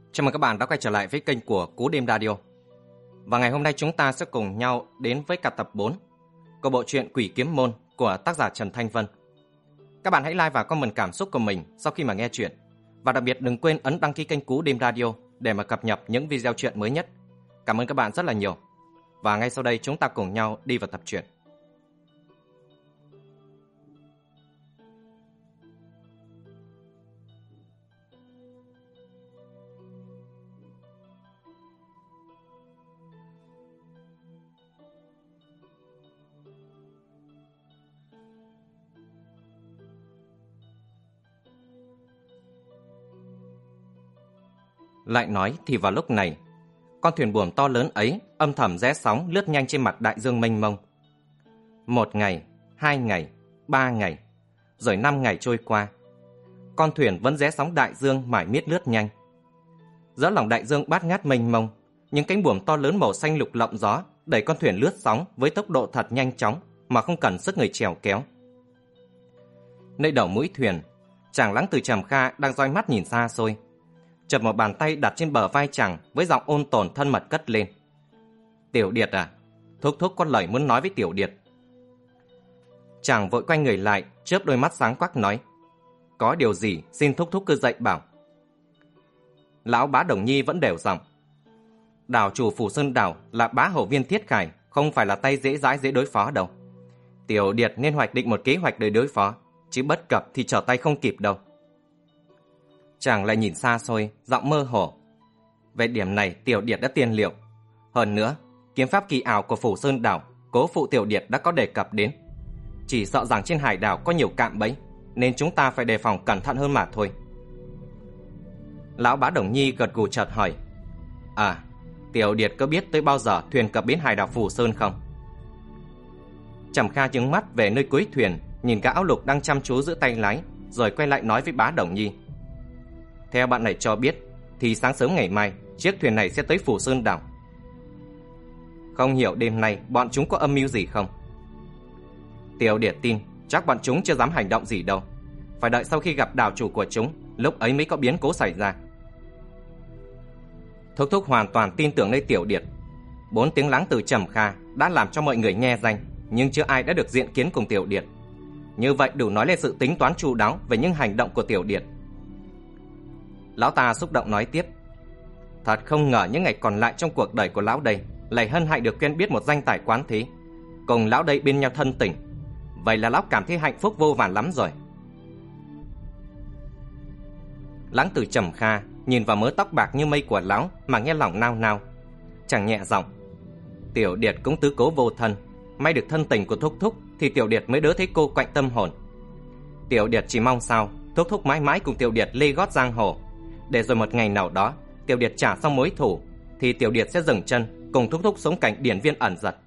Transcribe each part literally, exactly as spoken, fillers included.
Chào mừng các bạn đã quay trở lại với kênh của Cú Đêm Radio. Và ngày hôm nay chúng ta sẽ cùng nhau đến với cả tập bốn của bộ truyện Quỷ Kiếm Môn của tác giả Trần Thanh Vân. Các bạn hãy like và comment cảm xúc của mình sau khi mà nghe chuyện. Và đặc biệt đừng quên ấn đăng ký kênh Cú Đêm Radio để mà cập nhật những video truyện mới nhất. Cảm ơn các bạn rất là nhiều. Và ngay sau đây chúng ta cùng nhau đi vào tập truyện. Lại nói thì vào lúc này, con thuyền buồm to lớn ấy âm thầm rẽ sóng lướt nhanh trên mặt đại dương mênh mông. Một ngày, hai ngày, ba ngày, rồi năm ngày trôi qua. Con thuyền vẫn rẽ sóng đại dương mải miết lướt nhanh. Giữa lòng đại dương bát ngát mênh mông, những cánh buồm to lớn màu xanh lục lộng gió đẩy con thuyền lướt sóng với tốc độ thật nhanh chóng mà không cần sức người chèo kéo. Nơi đầu mũi thuyền, chàng Lãng Tử Trầm Kha đang dõi mắt nhìn xa xôi. Chợt một bàn tay đặt trên bờ vai chàng với giọng ôn tồn thân mật cất lên. Tiểu Điệt à, thúc thúc có lời muốn nói với Tiểu Điệt. Chàng vội quay người lại, chớp đôi mắt sáng quắc nói: Có điều gì xin thúc thúc cứ dạy bảo. Lão Bá Đồng Nhi vẫn đều giọng: Đảo chủ Phủ Sơn Đảo là bá hậu Viên Thiết Khải, không phải là tay dễ dãi dễ đối phó đâu. Tiểu Điệt nên hoạch định một kế hoạch để đối phó, chứ bất cập thì trở tay không kịp đâu. Chàng lại nhìn xa xôi, giọng mơ hồ: Về điểm này Tiểu Điệt đã tiên liệu. Hơn nữa, kiếm pháp kỳ ảo của Phủ Sơn Đảo, cố phụ Tiểu Điệt đã có đề cập đến. Chỉ sợ rằng trên hải đảo có nhiều cạm bẫy, nên chúng ta phải đề phòng cẩn thận hơn mà thôi. Lão Bá Đồng Nhi gật gù chợt hỏi: À, Tiểu Điệt có biết tới bao giờ thuyền cập bến hải đảo Phủ Sơn không? Trầm Kha nhướng mắt về nơi cuối thuyền, nhìn gã áo lục đang chăm chú giữ tay lái, rồi quay lại nói với Bá Đồng Nhi: Theo bạn này cho biết thì sáng sớm ngày mai chiếc thuyền này sẽ tới Phủ Sơn Đảo. Không hiểu đêm nay bọn chúng có âm mưu gì không? Tiểu Điệt tin chắc bọn chúng chưa dám hành động gì đâu. Phải đợi sau khi gặp đảo chủ của chúng, lúc ấy mới có biến cố xảy ra. Thúc thúc hoàn toàn tin tưởng nơi Tiểu Điệt. Bốn tiếng Lãng Tử Trầm Kha đã làm cho mọi người nghe danh, nhưng chưa ai đã được diện kiến cùng Tiểu Điệt. Như vậy đủ nói lên sự tính toán chu đáo về những hành động của Tiểu Điệt. Lão ta xúc động nói tiếp: Thật không ngờ những ngày còn lại trong cuộc đời của lão đây lại hân hạnh được quen biết một danh tài quán thế, cùng lão đây bên nhau thân tình. Vậy là lão cảm thấy hạnh phúc vô vàn lắm rồi. Lãng Tử Trầm Kha nhìn vào mớ tóc bạc như mây của lão mà nghe lòng nao nao. Chàng nhẹ giọng: Tiểu Điệt cũng tứ cố vô thân, may được thân tình của thúc thúc thì Tiểu Điệt mới đỡ thấy cô quạnh tâm hồn. Tiểu Điệt chỉ mong sao thúc thúc mãi mãi cùng Tiểu Điệt lê gót giang hồ, để rồi một ngày nào đó Tiểu Điệt trả xong mối thù thì Tiểu Điệt sẽ dừng chân cùng thúc thúc sống cảnh điển viên ẩn giật.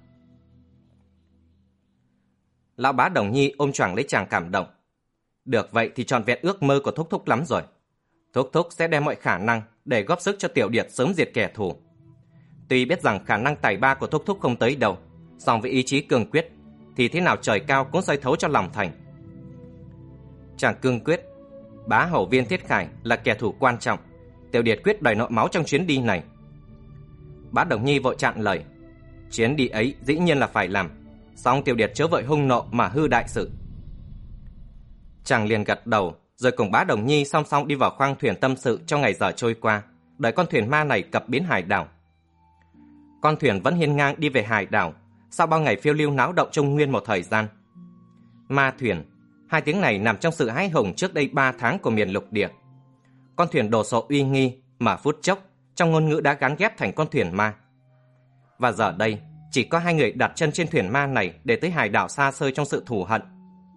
Lão Bá Đồng Nhi ôm choàng lấy chàng cảm động: Được vậy thì trọn vẹn ước mơ của thúc thúc lắm rồi. Thúc thúc sẽ đem mọi khả năng để góp sức cho Tiểu Điệt sớm diệt kẻ thù. Tuy biết rằng khả năng tài ba của thúc thúc không tới đâu, song với ý chí cương quyết thì thế nào trời cao cũng soi thấu cho lòng thành. Chàng cương quyết: Bá hậu Viên Thiết Khải là kẻ thù quan trọng, Tiểu Điệt quyết đòi nợ máu trong chuyến đi này. Bá Đồng Nhi vội chặn lời: Chuyến đi ấy dĩ nhiên là phải làm, song Tiểu Điệt chớ vội hung nộ mà hư đại sự. Chàng liền gật đầu, rồi cùng Bá Đồng Nhi song song đi vào khoang thuyền tâm sự trong ngày giờ trôi qua, đợi con thuyền ma này cập bến hải đảo. Con thuyền vẫn hiên ngang đi về hải đảo sau bao ngày phiêu lưu náo động trong nguyên một thời gian. Ma thuyền, hai tiếng này nằm trong sự hãi hùng trước đây ba tháng của miền lục địa. Con thuyền đồ sộ uy nghi mà phút chốc trong ngôn ngữ đã gắn ghép thành con thuyền ma. Và giờ đây chỉ có hai người đặt chân trên thuyền ma này để tới hải đảo xa xôi trong sự thù hận.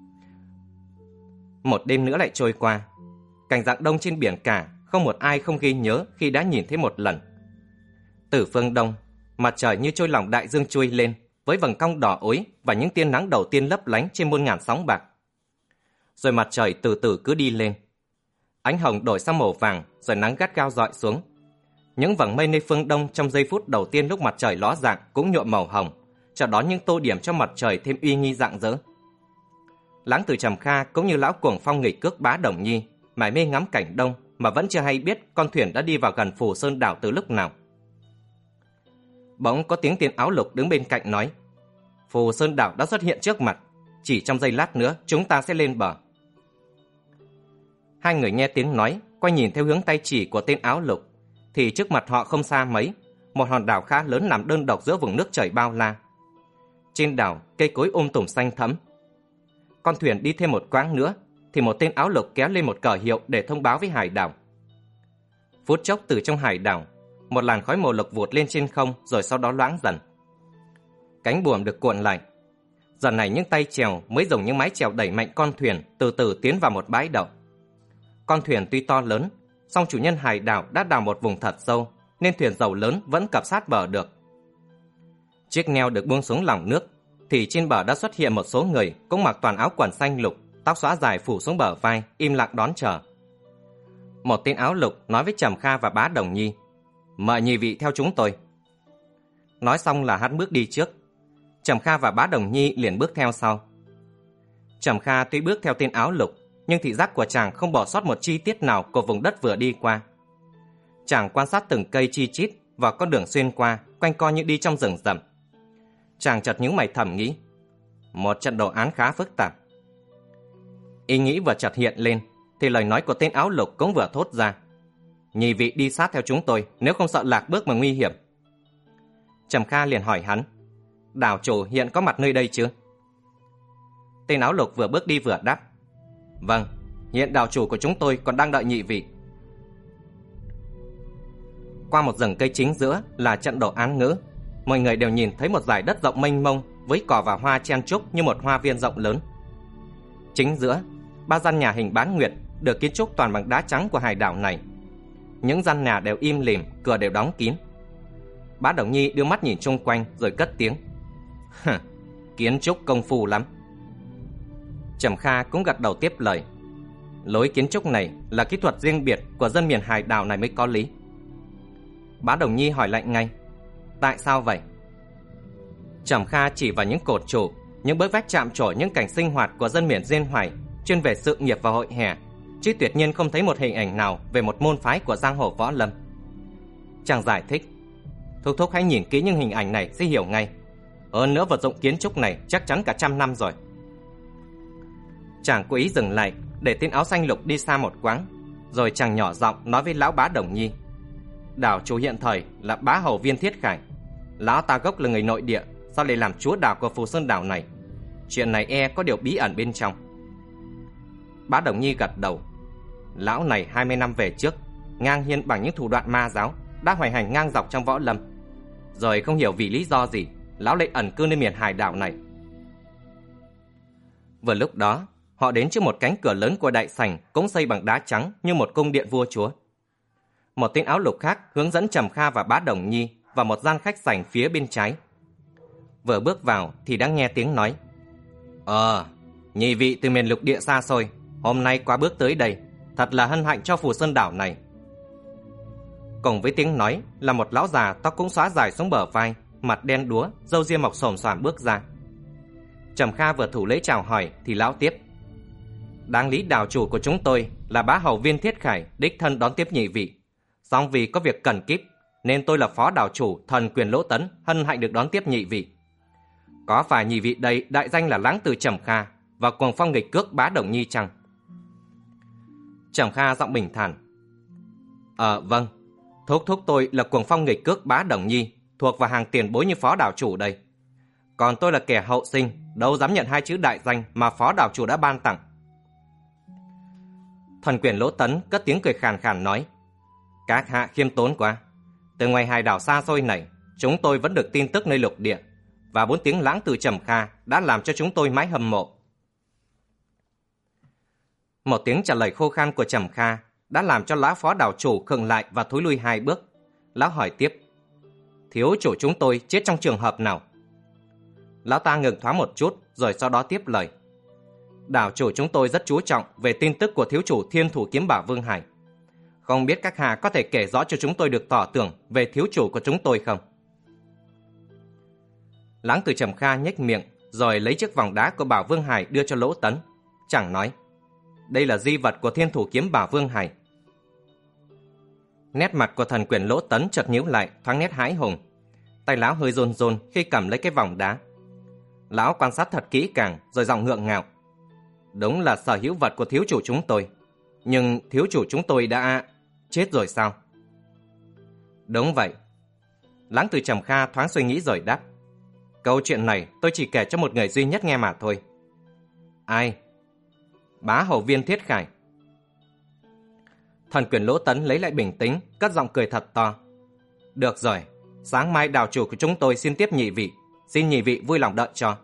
Một đêm nữa lại trôi qua. Cảnh dạng đông trên biển cả không một ai không ghi nhớ khi đã nhìn thấy một lần. Từ phương đông, mặt trời như trôi lòng đại dương trôi lên với vầng cong đỏ ối và những tia nắng đầu tiên lấp lánh trên muôn ngàn sóng bạc. Rồi mặt trời từ từ cứ đi lên. Ánh hồng đổi sang màu vàng, rồi nắng gắt gao rọi xuống. Những vầng mây nơi phương đông trong giây phút đầu tiên lúc mặt trời ló dạng cũng nhuộm màu hồng, chợt đón những tô điểm cho mặt trời thêm uy nghi rạng rỡ. Lãng Tử Trầm Kha cũng như lão cuồng phong nghịch cước Bá Đồng Nhi mải mê ngắm cảnh đông mà vẫn chưa hay biết con thuyền đã đi vào gần Phù Sơn đảo từ lúc nào. Bỗng có tiếng tên áo lục đứng bên cạnh nói: Phù Sơn đảo đã xuất hiện trước mặt, chỉ trong giây lát nữa chúng ta sẽ lên bờ. Hai người nghe tiếng nói, quay nhìn theo hướng tay chỉ của tên áo lục, thì trước mặt họ không xa mấy, một hòn đảo khá lớn nằm đơn độc giữa vùng nước trời bao la. Trên đảo cây cối um tùm xanh thẫm. Con thuyền đi thêm một quãng nữa thì một tên áo lục kéo lên một cờ hiệu để thông báo với hải đảo. Phút chốc từ trong hải đảo, một làn khói màu lục vụt lên trên không, rồi sau đó loãng dần. Cánh buồm được cuộn lại. Giờ này những tay chèo mới dùng những mái chèo đẩy mạnh con thuyền từ từ tiến vào một bãi đậu. Con thuyền tuy to lớn, song chủ nhân hải đảo đã đào một vùng thật sâu, nên thuyền dầu lớn vẫn cập sát bờ được. Chiếc neo được buông xuống lòng nước, thì trên bờ đã xuất hiện một số người cũng mặc toàn áo quần xanh lục, tóc xõa dài phủ xuống bờ vai, im lặng đón chờ. Một tên áo lục nói với Trầm Kha và Bá Đồng Nhi: Mời nhị vị theo chúng tôi. Nói xong là hắn bước đi trước. Trầm Kha và Bá Đồng Nhi liền bước theo sau. Trầm Kha tuy bước theo tên áo lục, nhưng thị giác của chàng không bỏ sót một chi tiết nào của vùng đất vừa đi qua. Chàng quan sát từng cây chi chít và con đường xuyên qua, quanh co như đi trong rừng rậm. Chàng chợt nhíu mày thầm nghĩ: một trận đồ án khá phức tạp. Ý nghĩ vừa chợt hiện lên, thì lời nói của tên áo lục cũng vừa thốt ra: nhị vị đi sát theo chúng tôi, nếu không sợ lạc bước mà nguy hiểm. Trầm Kha liền hỏi hắn: đảo chủ hiện có mặt nơi đây chứ? Tên áo lục vừa bước đi vừa đáp: vâng, hiện đảo chủ của chúng tôi còn đang đợi nhị vị. Qua một rừng cây chính giữa là trận đồ án ngữ. Mọi người đều nhìn thấy một dải đất rộng mênh mông với cỏ và hoa chen chúc như một hoa viên rộng lớn. Chính giữa, ba gian nhà hình bán nguyệt được kiến trúc toàn bằng đá trắng của hải đảo này. Những gian nhà đều im lìm, cửa đều đóng kín. Bá Đồng Nhi đưa mắt nhìn chung quanh rồi cất tiếng: hừ, kiến trúc công phu lắm. Trầm Kha cũng gật đầu tiếp lời: lối kiến trúc này là kỹ thuật riêng biệt của dân miền hải đảo này mới có lý. Bá Đồng Nhi hỏi lại ngay: tại sao vậy? Trầm Kha chỉ vào những cột trụ, những bức vách chạm trổ những cảnh sinh hoạt của dân miền Duyên Hoài chuyên về sự nghiệp và hội hè, chứ tuyệt nhiên không thấy một hình ảnh nào về một môn phái của giang hồ võ lâm. Chàng giải thích: thúc thúc hãy nhìn kỹ những hình ảnh này sẽ hiểu ngay. Hơn nữa vật dụng kiến trúc này chắc chắn cả trăm năm rồi. Chàng cố ý dừng lại để tên áo xanh lục đi xa một quãng, rồi chàng nhỏ giọng nói với lão Bá Đồng Nhi: đảo chủ hiện thời là Bá Hầu Viên Thiết Khải. Lão ta gốc là người nội địa, sao lại làm chúa đảo của Phù Sơn đảo này? Chuyện này e có điều bí ẩn bên trong. Bá Đồng Nhi gật đầu: lão này hai mươi năm về trước, ngang nhiên bằng những thủ đoạn ma giáo, đã hoành hành ngang dọc trong võ lâm. Rồi không hiểu vì lý do gì, lão lại ẩn cư nơi miền hải đảo này. Vừa lúc đó, họ đến trước một cánh cửa lớn của đại sảnh cũng xây bằng đá trắng như một cung điện vua chúa. Một tên áo lục khác hướng dẫn Trầm Kha và Bá Đồng Nhi vào một gian khách sảnh phía bên trái. Vừa bước vào thì đã nghe tiếng nói: Ờ, nhị vị từ miền lục địa xa xôi, hôm nay qua bước tới đây, thật là hân hạnh cho Phù Sơn đảo này. Cùng với tiếng nói là một lão già tóc cũng xóa dài xuống bờ vai, mặt đen đúa, râu ria mọc xồm xoàm bước ra. Trầm Kha vừa thủ lễ chào hỏi thì lão tiếp: đáng lý đảo chủ của chúng tôi là Bá Hầu Viên Thiết Khải đích thân đón tiếp nhị vị. Song vì có việc cần kíp nên tôi là phó đảo chủ Thần Quyền Lỗ Tấn hân hạnh được đón tiếp nhị vị. Có phải nhị vị đây đại danh là Lãng Tử Trầm Kha và cuồng phong nghịch cước Bá Đồng Nhi chăng? Trầm Kha giọng bình thản: Ờ vâng, thúc thúc tôi là cuồng phong nghịch cước Bá Đồng Nhi, thuộc vào hàng tiền bối như phó đảo chủ đây. Còn tôi là kẻ hậu sinh, đâu dám nhận hai chữ đại danh mà phó đảo chủ đã ban tặng. Thần Quyền Lỗ Tấn cất tiếng cười khàn khàn nói: các hạ khiêm tốn quá. Từ ngoài hải đảo xa xôi này, chúng tôi vẫn được tin tức nơi lục địa, và bốn tiếng Lãng Tử Trầm Kha đã làm cho chúng tôi mãi hâm mộ. Một tiếng trả lời khô khan của Trầm Kha đã làm cho lão phó đảo chủ khựng lại và thối lui hai bước. Lão hỏi tiếp: thiếu chủ chúng tôi chết trong trường hợp nào? Lão ta ngừng thoáng một chút rồi sau đó tiếp lời: đảo chủ chúng tôi rất chú trọng về tin tức của thiếu chủ Thiên Thủ Kiếm Bảo Vương Hải. Không biết các hạ có thể kể rõ cho chúng tôi được tỏ tưởng về thiếu chủ của chúng tôi không? Lãng Tử Trầm Kha nhếch miệng rồi lấy chiếc vòng đá của Bảo Vương Hải đưa cho Lỗ Tấn. Chẳng nói: đây là di vật của Thiên Thủ Kiếm Bảo Vương Hải. Nét mặt của thần quyền Lỗ Tấn chợt nhíu lại, thoáng nét hãi hùng. Tay lão hơi run run khi cầm lấy cái vòng đá. Lão quan sát thật kỹ càng rồi giọng ngượng ngạo. Đúng là sở hữu vật của thiếu chủ chúng tôi. Nhưng thiếu chủ chúng tôi đã... chết rồi sao? Đúng vậy. Lãng Tử Trầm Kha thoáng suy nghĩ rồi đáp. Câu chuyện này tôi chỉ kể cho một người duy nhất nghe mà thôi. Ai? Bá hầu Viên Thiết Khải. Thần quyền Lỗ Tấn lấy lại bình tĩnh, cất giọng cười thật to. Được rồi, sáng mai đào chủ của chúng tôi xin tiếp nhị vị. Xin nhị vị vui lòng đợi cho.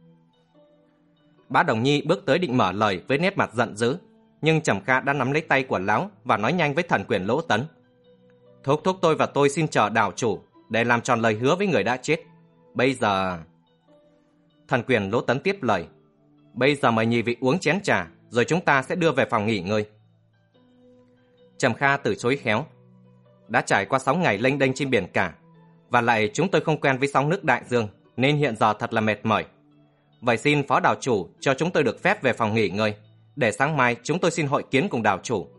Bá Đồng Nhi bước tới định mở lời với nét mặt giận dữ, nhưng Trầm Kha đã nắm lấy tay của lão và nói nhanh với thần quyền Lỗ Tấn. Thúc thúc tôi và tôi xin chờ đào chủ để làm tròn lời hứa với người đã chết. Bây giờ... Thần quyền Lỗ Tấn tiếp lời. Bây giờ mời nhị vị uống chén trà, rồi chúng ta sẽ đưa về phòng nghỉ ngơi. Trầm Kha từ chối khéo. Đã trải qua sáu ngày lênh đênh trên biển cả, và lại chúng tôi không quen với sóng nước đại dương, nên hiện giờ thật là mệt mỏi. Vậy xin phó đào chủ cho chúng tôi được phép về phòng nghỉ ngơi, để sáng mai chúng tôi xin hội kiến cùng đào chủ.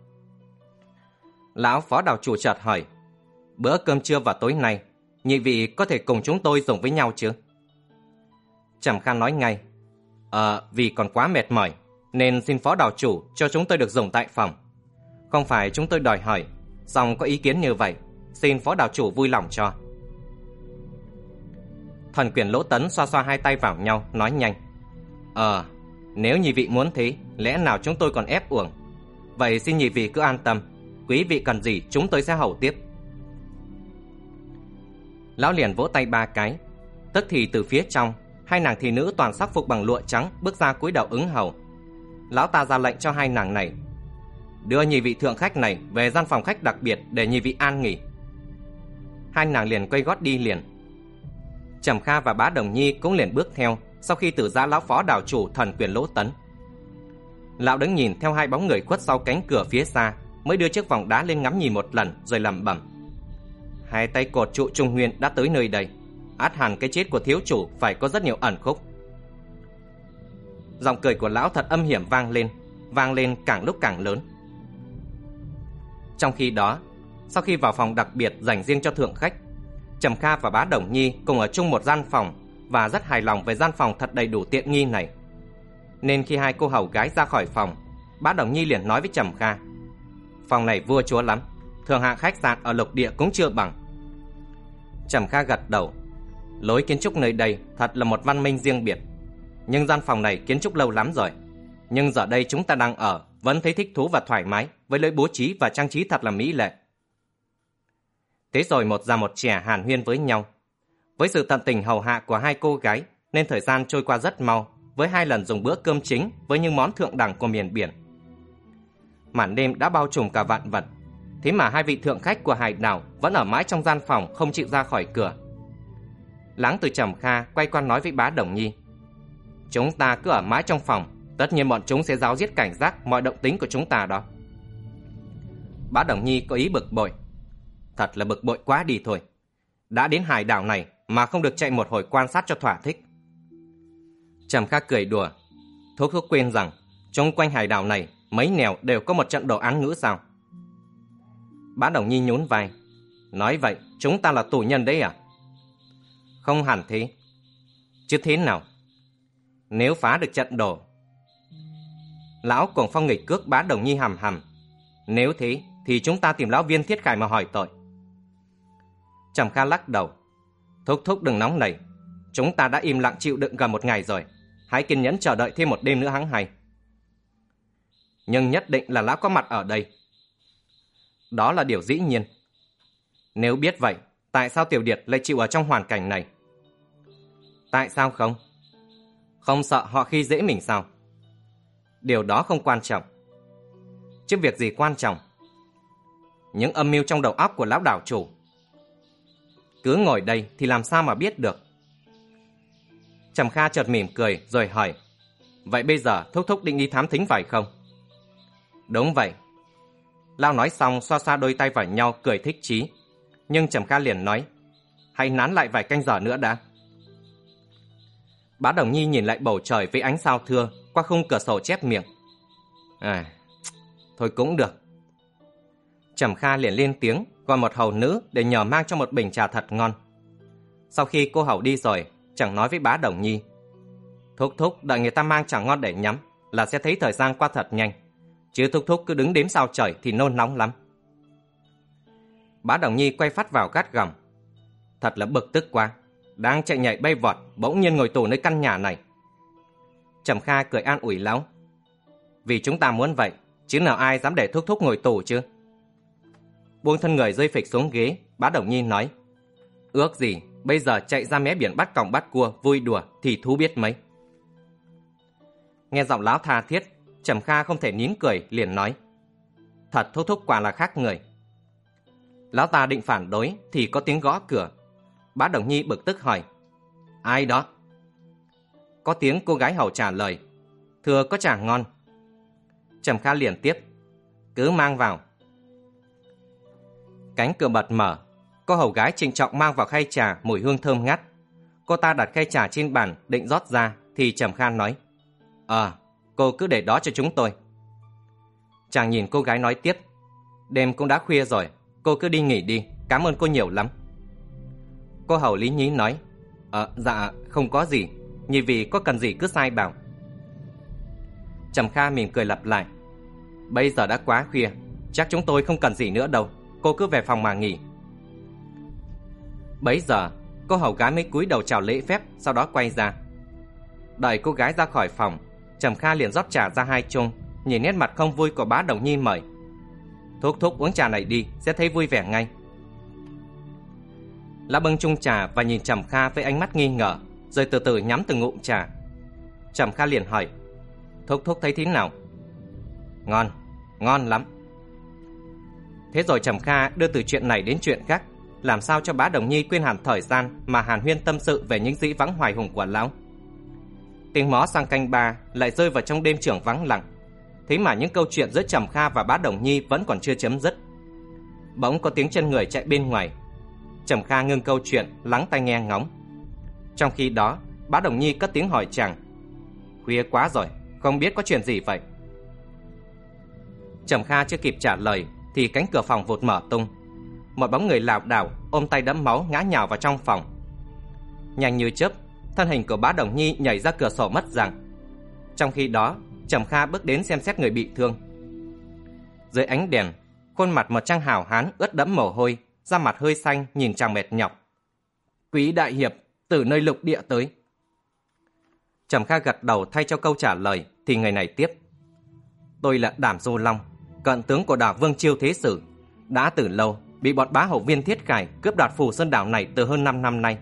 Lão phó đào chủ chợt hỏi. Bữa cơm trưa và tối nay, nhị vị có thể cùng chúng tôi dùng với nhau chứ? Trầm Kha nói ngay. Ờ, vì còn quá mệt mỏi, nên xin phó đào chủ cho chúng tôi được dùng tại phòng. Không phải chúng tôi đòi hỏi, song có ý kiến như vậy, xin phó đào chủ vui lòng cho. Thần quyền Lỗ Tấn xoa xoa hai tay vào nhau, nói nhanh. Ờ, nếu nhị vị muốn thế, lẽ nào chúng tôi còn ép uổng? Vậy xin nhị vị cứ an tâm, quý vị cần gì chúng tôi sẽ hầu tiếp. Lão liền vỗ tay ba cái. Tức thì từ phía trong, hai nàng thị nữ toàn sắc phục bằng lụa trắng bước ra cúi đầu ứng hầu. Lão ta ra lệnh cho hai nàng này. Đưa nhị vị thượng khách này về gian phòng khách đặc biệt để nhị vị an nghỉ. Hai nàng liền quay gót đi liền. Trầm Kha và Bá Đồng Nhi cũng liền bước theo sau khi từ giã lão phó đào chủ thần quyền Lỗ Tấn. Lão đứng nhìn theo hai bóng người khuất sau cánh cửa phía xa, mới đưa chiếc vòng đá lên ngắm nhìn một lần rồi lẩm bẩm. Hai tay cột trụ Trung Nguyên đã tới nơi đây, át hẳn cái chết của thiếu chủ phải có rất nhiều ẩn khúc. Giọng cười của lão thật âm hiểm vang lên, vang lên càng lúc càng lớn. Trong khi đó, sau khi vào phòng đặc biệt dành riêng cho thượng khách, Trầm Kha và Bá Đồng Nhi cùng ở chung một gian phòng và rất hài lòng về gian phòng thật đầy đủ tiện nghi này. Nên khi hai cô hầu gái ra khỏi phòng, Bá Đồng Nhi liền nói với Trầm Kha. Phòng này vua chúa lắm, thường hạng khách sạn ở lục địa cũng chưa bằng. Trầm Kha gật đầu. Lối kiến trúc nơi đây thật là một văn minh riêng biệt. Nhưng gian phòng này kiến trúc lâu lắm rồi, nhưng giờ đây chúng ta đang ở vẫn thấy thích thú và thoải mái, với lối bố trí và trang trí thật là mỹ lệ. Thế rồi một già một trẻ hàn huyên với nhau. Với sự tận tình hầu hạ của hai cô gái, nên thời gian trôi qua rất mau, với hai lần dùng bữa cơm chính với những món thượng đẳng của miền biển. Màn đêm đã bao trùm cả vạn vật, thế mà hai vị thượng khách của hải đảo vẫn ở mãi trong gian phòng, không chịu ra khỏi cửa. Lãng Tử Trầm Kha quay qua nói với Bá Đồng Nhi. Chúng ta cứ ở mãi trong phòng, tất nhiên bọn chúng sẽ giáo diết cảnh giác mọi động tính của chúng ta đó. Bá Đồng Nhi có ý bực bội. Thật là bực bội quá đi thôi. Đã đến hải đảo này mà không được chạy một hồi quan sát cho thỏa thích. Trầm Kha cười đùa. Thúc thúc quên rằng chung quanh hải đảo này mấy nẻo đều có một trận đồ án ngữ sao? Bá Đồng Nhi nhún vai. Nói vậy chúng ta là tù nhân đấy à? Không hẳn thế. Chứ thế nào? Nếu phá được trận đồ. Lão Cuồng Phong nghịch cước Bá Đồng Nhi hầm hầm. Nếu thế thì chúng ta tìm lão Viên Thiết Khải mà hỏi tội. Trầm Kha lắc đầu. Thúc thúc đừng nóng nảy. Chúng ta đã im lặng chịu đựng gần một ngày rồi. Hãy kiên nhẫn chờ đợi thêm một đêm nữa hẵng hay. Nhưng nhất định là lão có mặt ở đây. Đó là điều dĩ nhiên. Nếu biết vậy, tại sao Tiểu Điệt lại chịu ở trong hoàn cảnh này? Tại sao không? Không sợ họ khi dễ mình sao? Điều đó không quan trọng. Chứ việc gì quan trọng? Những âm mưu trong đầu óc của lão đảo chủ. Cứ ngồi đây thì làm sao mà biết được? Trầm Kha chợt mỉm cười rồi hỏi. Vậy bây giờ thúc thúc định đi thám thính phải không? Đúng vậy. Lão nói xong xoa xoa đôi tay vào nhau cười thích chí. Nhưng Trầm Kha liền nói. Hãy nán lại vài canh giờ nữa đã. Bá Đồng Nhi nhìn lại bầu trời với ánh sao thưa qua khung cửa sổ chép miệng. À, thôi cũng được. Trầm Kha liền lên tiếng gọi một hầu nữ để nhờ mang cho một bình trà thật ngon. Sau khi cô hầu đi rồi, chẳng nói với Bá Đồng Nhi: Thúc thúc đợi người ta mang trà ngon để nhắm là sẽ thấy thời gian qua thật nhanh, chứ thúc thúc cứ đứng đếm sao trời thì nôn nóng lắm. Bá Đồng Nhi quay phát vào gắt gỏng: Thật là bực tức quá, đang chạy nhảy bay vọt bỗng nhiên ngồi tù nơi căn nhà này. Trầm Kha cười an ủi lão: Vì chúng ta muốn vậy, chứ nào ai dám để thúc thúc ngồi tù chứ. Buông thân người rơi phịch xuống ghế, Bá Đồng Nhi nói: Ước gì bây giờ chạy ra mé biển bắt còng bắt cua vui đùa thì thú biết mấy. Nghe giọng lão tha thiết, Trầm Kha không thể nín cười, liền nói: Thật thúc thúc quả là khác người. Lão ta định phản đối thì có tiếng gõ cửa. Bá Đồng Nhi bực tức hỏi: Ai đó? Có tiếng cô gái hầu trả lời: Thưa có trà ngon. Trầm Kha liền tiếp: Cứ mang vào. Cánh cửa bật mở, cô hầu gái trịnh trọng mang vào khay trà mùi hương thơm ngát. Cô ta đặt khay trà trên bàn định rót ra thì Trầm Kha nói: Ờ, cô cứ để đó cho chúng tôi. Chàng nhìn cô gái nói tiếp: Đêm cũng đã khuya rồi, cô cứ đi nghỉ đi, cảm ơn cô nhiều lắm. Cô hầu lý nhí nói: Ờ, dạ, không có gì, nhị vị có cần gì cứ sai bảo. Trầm Kha mỉm cười lặp lại: Bây giờ đã quá khuya, chắc chúng tôi không cần gì nữa đâu, cô cứ về phòng mà nghỉ. Bấy giờ cô hầu gái mới cúi đầu chào lễ phép, sau đó quay ra. Đợi cô gái ra khỏi phòng, Trầm Kha liền rót trà ra hai chung, nhìn nét mặt không vui của Bá Đồng Nhi mời: Thúc thúc uống trà này đi, sẽ thấy vui vẻ ngay. Lão bưng chung trà và nhìn Trầm Kha với ánh mắt nghi ngờ, rồi từ từ nhắm từng ngụm trà. Trầm Kha liền hỏi: Thúc thúc thấy thế nào? Ngon, ngon lắm. Thế rồi Trầm Kha đưa từ chuyện này đến chuyện khác, làm sao cho Bá Đồng Nhi quên hẳn thời gian mà hàn huyên tâm sự về những dĩ vãng hoài hùng của lão. Tiếng mõ sang canh ba lại rơi vào trong đêm trường vắng lặng, thế mà những câu chuyện giữa Trầm Kha và Bá Đồng Nhi vẫn còn chưa chấm dứt. Bỗng có tiếng chân người chạy bên ngoài. Trầm Kha ngưng câu chuyện, lắng tai nghe ngóng. Trong khi đó, Bá Đồng Nhi cất tiếng hỏi chàng: Khuya quá rồi, không biết có chuyện gì vậy? Trầm Kha chưa kịp trả lời thì cánh cửa phòng vụt mở tung. Một bóng người lảo đảo ôm tay đẫm máu ngã nhào vào trong phòng. Nhanh như chớp, thân hình của Bá Đồng Nhi nhảy ra cửa sổ mất dạng. Trong khi đó, Trầm Kha bước đến xem xét người bị thương. Dưới ánh đèn, khuôn mặt một trang hào hán ướt đẫm mồ hôi, da mặt hơi xanh, nhìn chàng mệt nhọc. Quý đại hiệp từ nơi lục địa tới. Trầm Kha gật đầu thay cho câu trả lời thì người này tiếp: Tôi là Đàm Du Long, cận tướng của đảo Vương Chiêu Thế Sử, đã từ lâu bị bọn bá hậu Viên Thiết Khải cướp đoạt Phù Sơn đảo này từ hơn năm năm nay.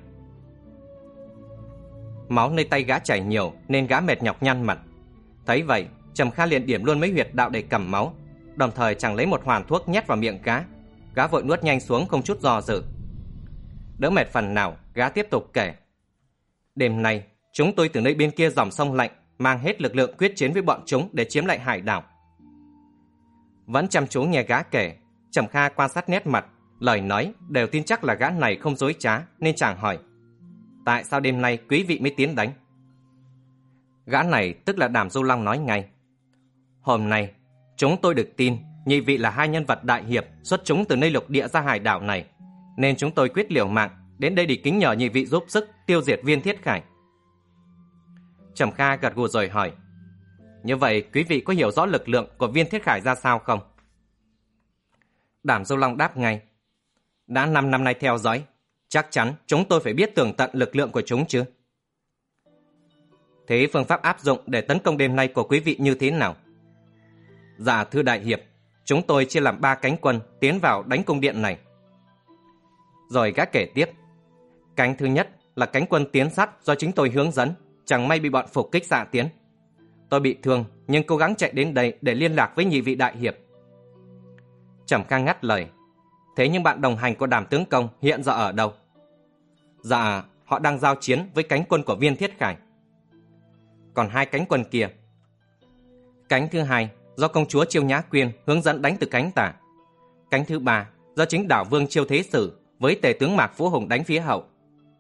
Máu nơi tay gã chảy nhiều nên gã mệt nhọc nhăn mặt. Thấy vậy, Trầm Kha liền điểm luôn mấy huyệt đạo để cầm máu, đồng thời chàng lấy một hoàn thuốc nhét vào miệng gã. Gã vội nuốt nhanh xuống không chút do dự. Đỡ mệt phần nào, gã tiếp tục kể: Đêm nay chúng tôi từ nơi bên kia dòng sông lạnh mang hết lực lượng quyết chiến với bọn chúng để chiếm lại hải đảo. Vẫn chăm chú nghe gã kể, Trầm Kha quan sát nét mặt, lời nói đều tin chắc là gã này không dối trá, nên chàng hỏi: Tại sao đêm nay quý vị mới tiến đánh? Gã này tức là Đàm Du Long nói ngay: Hôm nay chúng tôi được tin nhị vị là hai nhân vật đại hiệp xuất chúng từ nơi lục địa ra hải đảo này, nên chúng tôi quyết liều mạng đến đây để kính nhờ nhị vị giúp sức tiêu diệt Viên Thiết Khải. Trầm Kha gật gù rồi hỏi: Như vậy quý vị có hiểu rõ lực lượng của Viên Thiết Khải ra sao không? Đàm Du Long đáp ngay: Đã năm năm nay theo dõi, chắc chắn chúng tôi phải biết tường tận lực lượng của chúng chứ. Thế phương pháp áp dụng để tấn công đêm nay của quý vị như thế nào? Dạ thưa đại hiệp, chúng tôi chia làm ba cánh quân tiến vào đánh cung điện này. Rồi gã kể tiếp: Cánh thứ nhất là cánh quân tiến sát do chính tôi hướng dẫn, chẳng may bị bọn phục kích xạ tiến. Tôi bị thương nhưng cố gắng chạy đến đây để liên lạc với nhị vị đại hiệp. Trầm Kha ngắt lời: Thế nhưng bạn đồng hành của Đàm tướng công hiện giờ ở đâu? Dạ, họ đang giao chiến với cánh quân của Viên Thiết Khải. Còn hai cánh quân kia? Cánh thứ hai do công chúa Chiêu Nhã Quyên hướng dẫn đánh từ cánh tả. Cánh thứ ba do chính đảo Vương Chiêu Thế Sử với tề tướng Mạc Phú Hùng đánh phía hậu.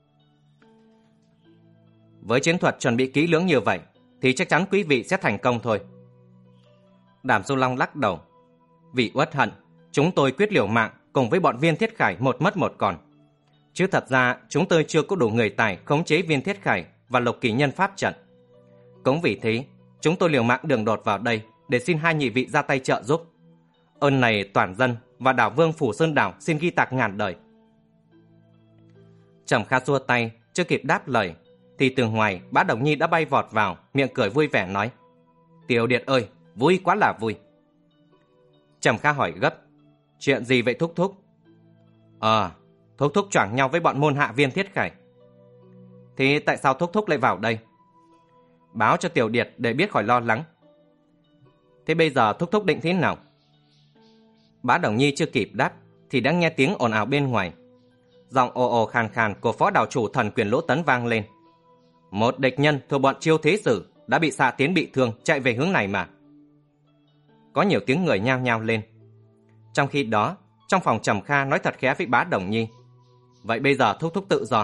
Với chiến thuật chuẩn bị kỹ lưỡng như vậy thì chắc chắn quý vị sẽ thành công thôi. Đàm Du Long lắc đầu: Vì uất hận, chúng tôi quyết liều mạng cùng với bọn Viên Thiết Khải một mất một còn. Chứ thật ra chúng tôi chưa có đủ người tài khống chế Viên Thiết Khải và Lục Kỳ Nhân pháp trận. Cũng vì thế, chúng tôi liều mạng đường đột vào đây để xin hai nhị vị ra tay trợ giúp. Ơn này toàn dân và đảo vương Phủ Sơn Đảo xin ghi tạc ngàn đời. Trầm Kha xua tay, chưa kịp đáp lời, thì từ ngoài Bá Đồng Nhi đã bay vọt vào, miệng cười vui vẻ nói: Tiểu Điệt ơi, vui quá là vui. Trầm Kha hỏi gấp: Chuyện gì vậy thúc thúc? Ờ, thúc thúc choảng nhau với bọn môn hạ Viên Thiết Khải. Thế tại sao thúc thúc lại vào đây? Báo cho Tiểu Điệt để biết khỏi lo lắng. Thế bây giờ thúc thúc định thế nào? Bá Đồng Nhi chưa kịp đáp thì đã nghe tiếng ồn ào bên ngoài. Giọng ồ ồ khàn khàn của phó đảo chủ Thần Quyền Lỗ Tấn vang lên: Một địch nhân thuộc bọn Chiêu Thế Sử đã bị xạ tiến bị thương, chạy về hướng này mà. Có nhiều tiếng người nhao nhao lên. Trong khi đó, trong phòng Trầm Kha nói thật khẽ với Bá Đồng Nhi: Vậy bây giờ thúc thúc tự do.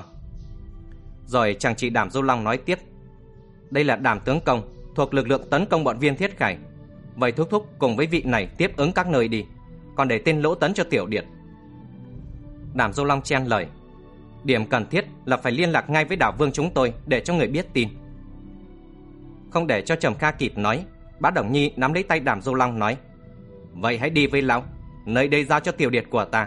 Rồi chàng chị Đàm Du Long nói tiếp: Đây là Đàm tướng công thuộc lực lượng tấn công bọn Viên Thiết Khải. Vậy thúc thúc cùng với vị này tiếp ứng các nơi đi, còn để tên Lỗ Tấn cho Tiểu Điệt. Đàm Du Long chen lời: Điểm cần thiết là phải liên lạc ngay với đảo vương chúng tôi để cho người biết tin. Không để cho Trầm Kha kịp nói, Bá Đồng Nhi nắm lấy tay Đàm Du Long nói: Vậy hãy đi với lão, nơi đây giao cho Tiểu Điệt của ta.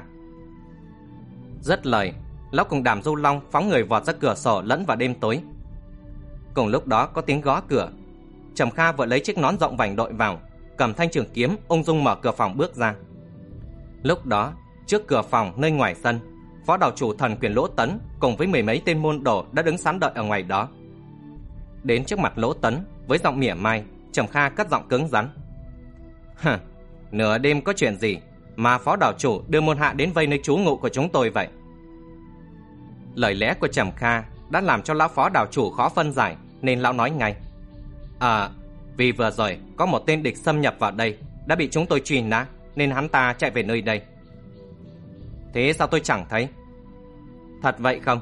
Dứt lời, lão cùng Đàm Du Long phóng người vọt ra cửa sổ lẫn vào đêm tối. Cùng lúc đó có tiếng gõ cửa. Trầm Kha vừa lấy chiếc nón rộng vành đội vào, cầm thanh trường kiếm ung dung mở cửa phòng bước ra. Lúc đó, trước cửa phòng nơi ngoài sân, phó đảo chủ Thần Quyền Lỗ Tấn cùng với mười mấy tên môn đồ đã đứng sẵn đợi ở ngoài đó. Đến trước mặt Lỗ Tấn với giọng mỉa mai, Trầm Kha cất giọng cứng rắn: Hừ, nửa đêm có chuyện gì mà phó đảo chủ đưa môn hạ đến vây nơi trú ngụ của chúng tôi vậy? Lời lẽ của Trầm Kha đã làm cho lão phó đảo chủ khó phân giải, nên lão nói ngay: À, vì vừa rồi có một tên địch xâm nhập vào đây, đã bị chúng tôi truy nã, nên hắn ta chạy về nơi đây. Thế sao tôi chẳng thấy? Thật vậy không?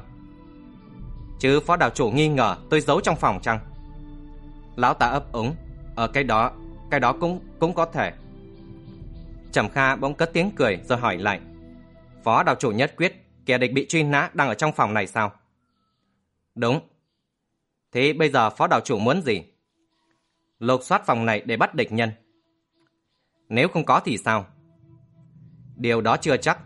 Chứ phó đảo chủ nghi ngờ tôi giấu trong phòng chăng? Lão ta ấp úng: Ở cái đó, cái đó cũng cũng có thể. Trầm Kha bỗng cất tiếng cười rồi hỏi lại: Phó đảo chủ nhất quyết kẻ địch bị truy nã đang ở trong phòng này sao? Đúng. Thế bây giờ phó đảo chủ muốn gì? Lục soát phòng này để bắt địch nhân. Nếu không có thì sao? Điều đó chưa chắc.